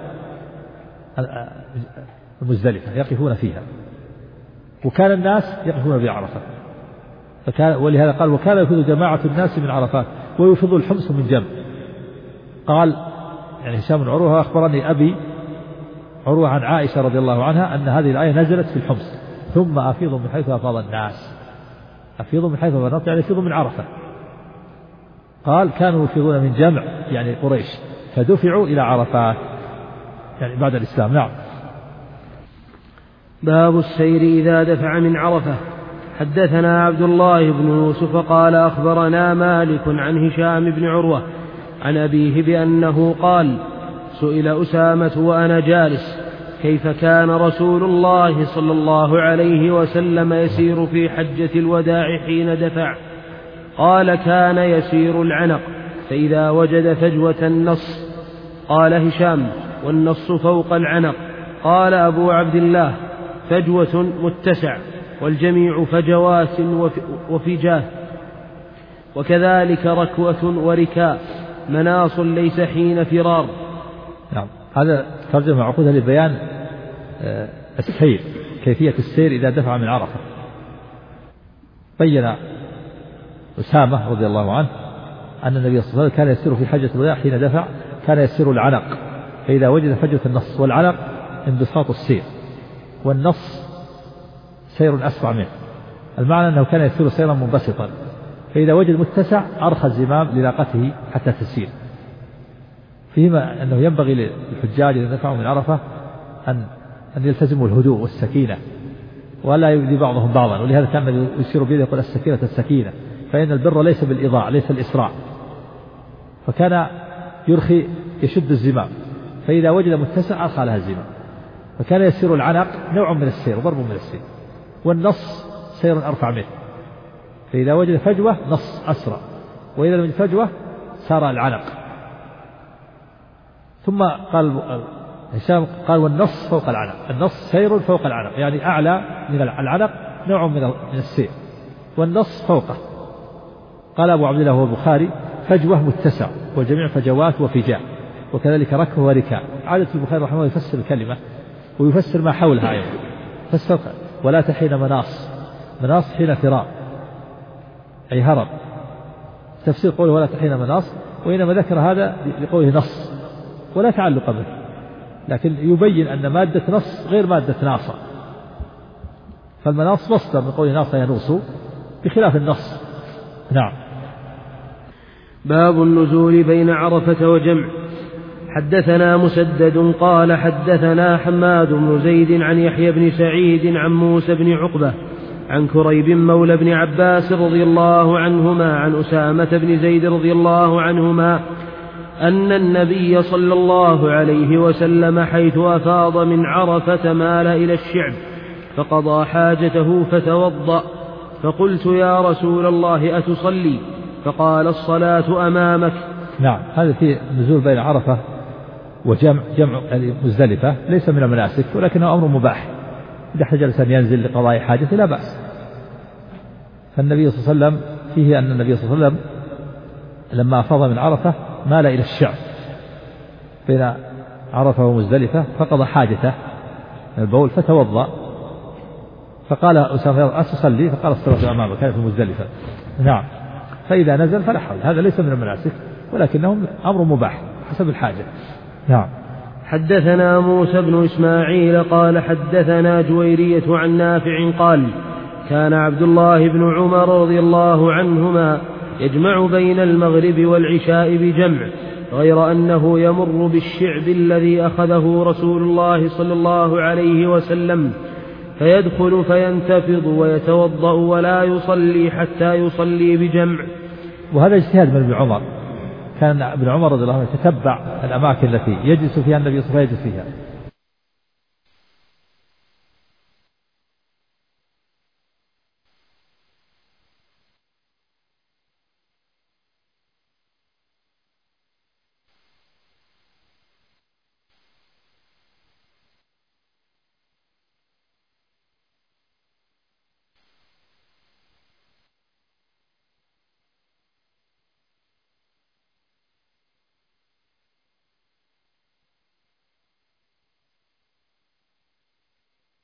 المزدلفة، يقفون فيها، وكان الناس يقفون بعرفة، ولهذا قال وكان يفيض جماعة الناس من عرفات ويفيض الحمص من جنب. قال يعني هشام بن عروة أخبرني أبي عروة عن عائشة رضي الله عنها أن هذه الآية نزلت في الحمص، ثم أفيضوا من حيث أفاض الناس. أفيضوا من حيث أفاض الناس يعني يفيضوا من عرفة. قال كانوا يفيضون من جمع يعني قريش، فدفعوا إلى عرفات يعني بعد الإسلام. نعم. باب السير إذا دفع من عرفة. حدثنا عبد الله بن يوسف قال أخبرنا مالك عن هشام بن عروة عن أبيه بأنه قال سئل أسامة وأنا جالس كيف كان رسول الله صلى الله عليه وسلم يسير في حجة الوداع حين دفع؟ قال كان يسير العنق فإذا وجد فجوة النص. قال هشام والنص فوق العنق. قال أبو عبد الله فجوة متسع والجميع فجوات وفجاه، وكذلك ركوة وركاء مناص ليس حين فرار. نعم. هذا ترجمة معقودة لبيان السير، كيفية السير إذا دفع من عرفة. بين أسامة رضي الله عنه أن النبي صلى الله عليه وسلم كان يسير في حجة الوداع حين دفع كان يسير العنق فإذا وجد فجوة النص، والعنق انبساط السير، والنص سير أسرع منه، المعنى أنه كان يسير سيرا منبسطا، فإذا وجد متسع أرخى الزمام للاقته حتى تسير. فيما أنه ينبغي للحجاج إذا دفعوا من عرفة أن يلتزموا الهدوء والسكينة ولا يؤذي بعضهم بعضا، ولهذا كان يسير بيده يقول السكينة السكينة، فإن البر ليس بالإضاع ليس الإسراع، فكان يرخي يشد الزمام، فإذا وجد متسع أرخى لها الزمام، فكان يسير العنق نوع من السير وضرب من السير، والنص سير أرفع منه، فإذا وجد فجوة نص أسرع، وإذا لم يجد فجوة سار العنق. ثم قال هشام قال والنص فوق العنق، النص سير فوق العنق يعني أعلى من العنق نوع من السير، والنص فوقه. قال أبو عبد الله هو البخاري فجوة متسع والجميع فجوات وفجاء، وكذلك ركوة وركاء. عادة البخاري رحمه الله يفسر الكلمة ويفسر ما حولها أيضا، فسر ولا تحين مناص حين فرار أي هرب، تفسير قوله ولا تحين مناص، وإنما ذكر هذا لقوله نص ولا تعلق به، لكن يبين أن مادة نص غير مادة ناصة، فالمناص مصدر من قوله ناص ينوص بخلاف النص. نعم. باب النزول بين عرفة وجمع. حدثنا مسدد قال حدثنا حماد بن زيد عن يحيى بن سعيد عن موسى بن عقبة عن كريب مولى بن عباس رضي الله عنهما عن أسامة بن زيد رضي الله عنهما أن النبي صلى الله عليه وسلم حيث أفاض من عرفة مال إلى الشعب فقضى حاجته فتوضأ، فقلت يا رسول الله أتصلي؟ فقال الصلاة أمامك. نعم. هذا في نزول بين عرفة وجمع مزدلفة ليس من المناسك، ولكنه أمر مباح إذا احتاج الإنسان ينزل لقضاء حاجته لا بأس. فالنبي صلى الله عليه وسلم فيه أن النبي صلى الله عليه وسلم لما أفاض من عرفة مال إلى الشعب بين عرفة ومزدلفة فقضى حاجته من البول فتوضأ، فقال أسامة أتصلي؟ فقال الصلاة أمامك، كانت في مزدلفة. نعم. فإذا نزل فلا حول. هذا ليس من المناسك ولكنه أمر مباح حسب الحاجة. نعم. حدثنا موسى بن إسماعيل قال حدثنا جويرية عن نافع قال كان عبد الله بن عمر رضي الله عنهما يجمع بين المغرب والعشاء بجمع، غير أنه يمر بالشعب الذي أخذه رسول الله صلى الله عليه وسلم فيدخل فينتفض ويتوضأ ولا يصلي حتى يصلي بجمع. وهذا اجتهاد من ابن عمر. كان ابن عمر رضي الله عنه يتتبع الأماكن التي يجلس فيها النبي صلى الله عليه وسلم فيها،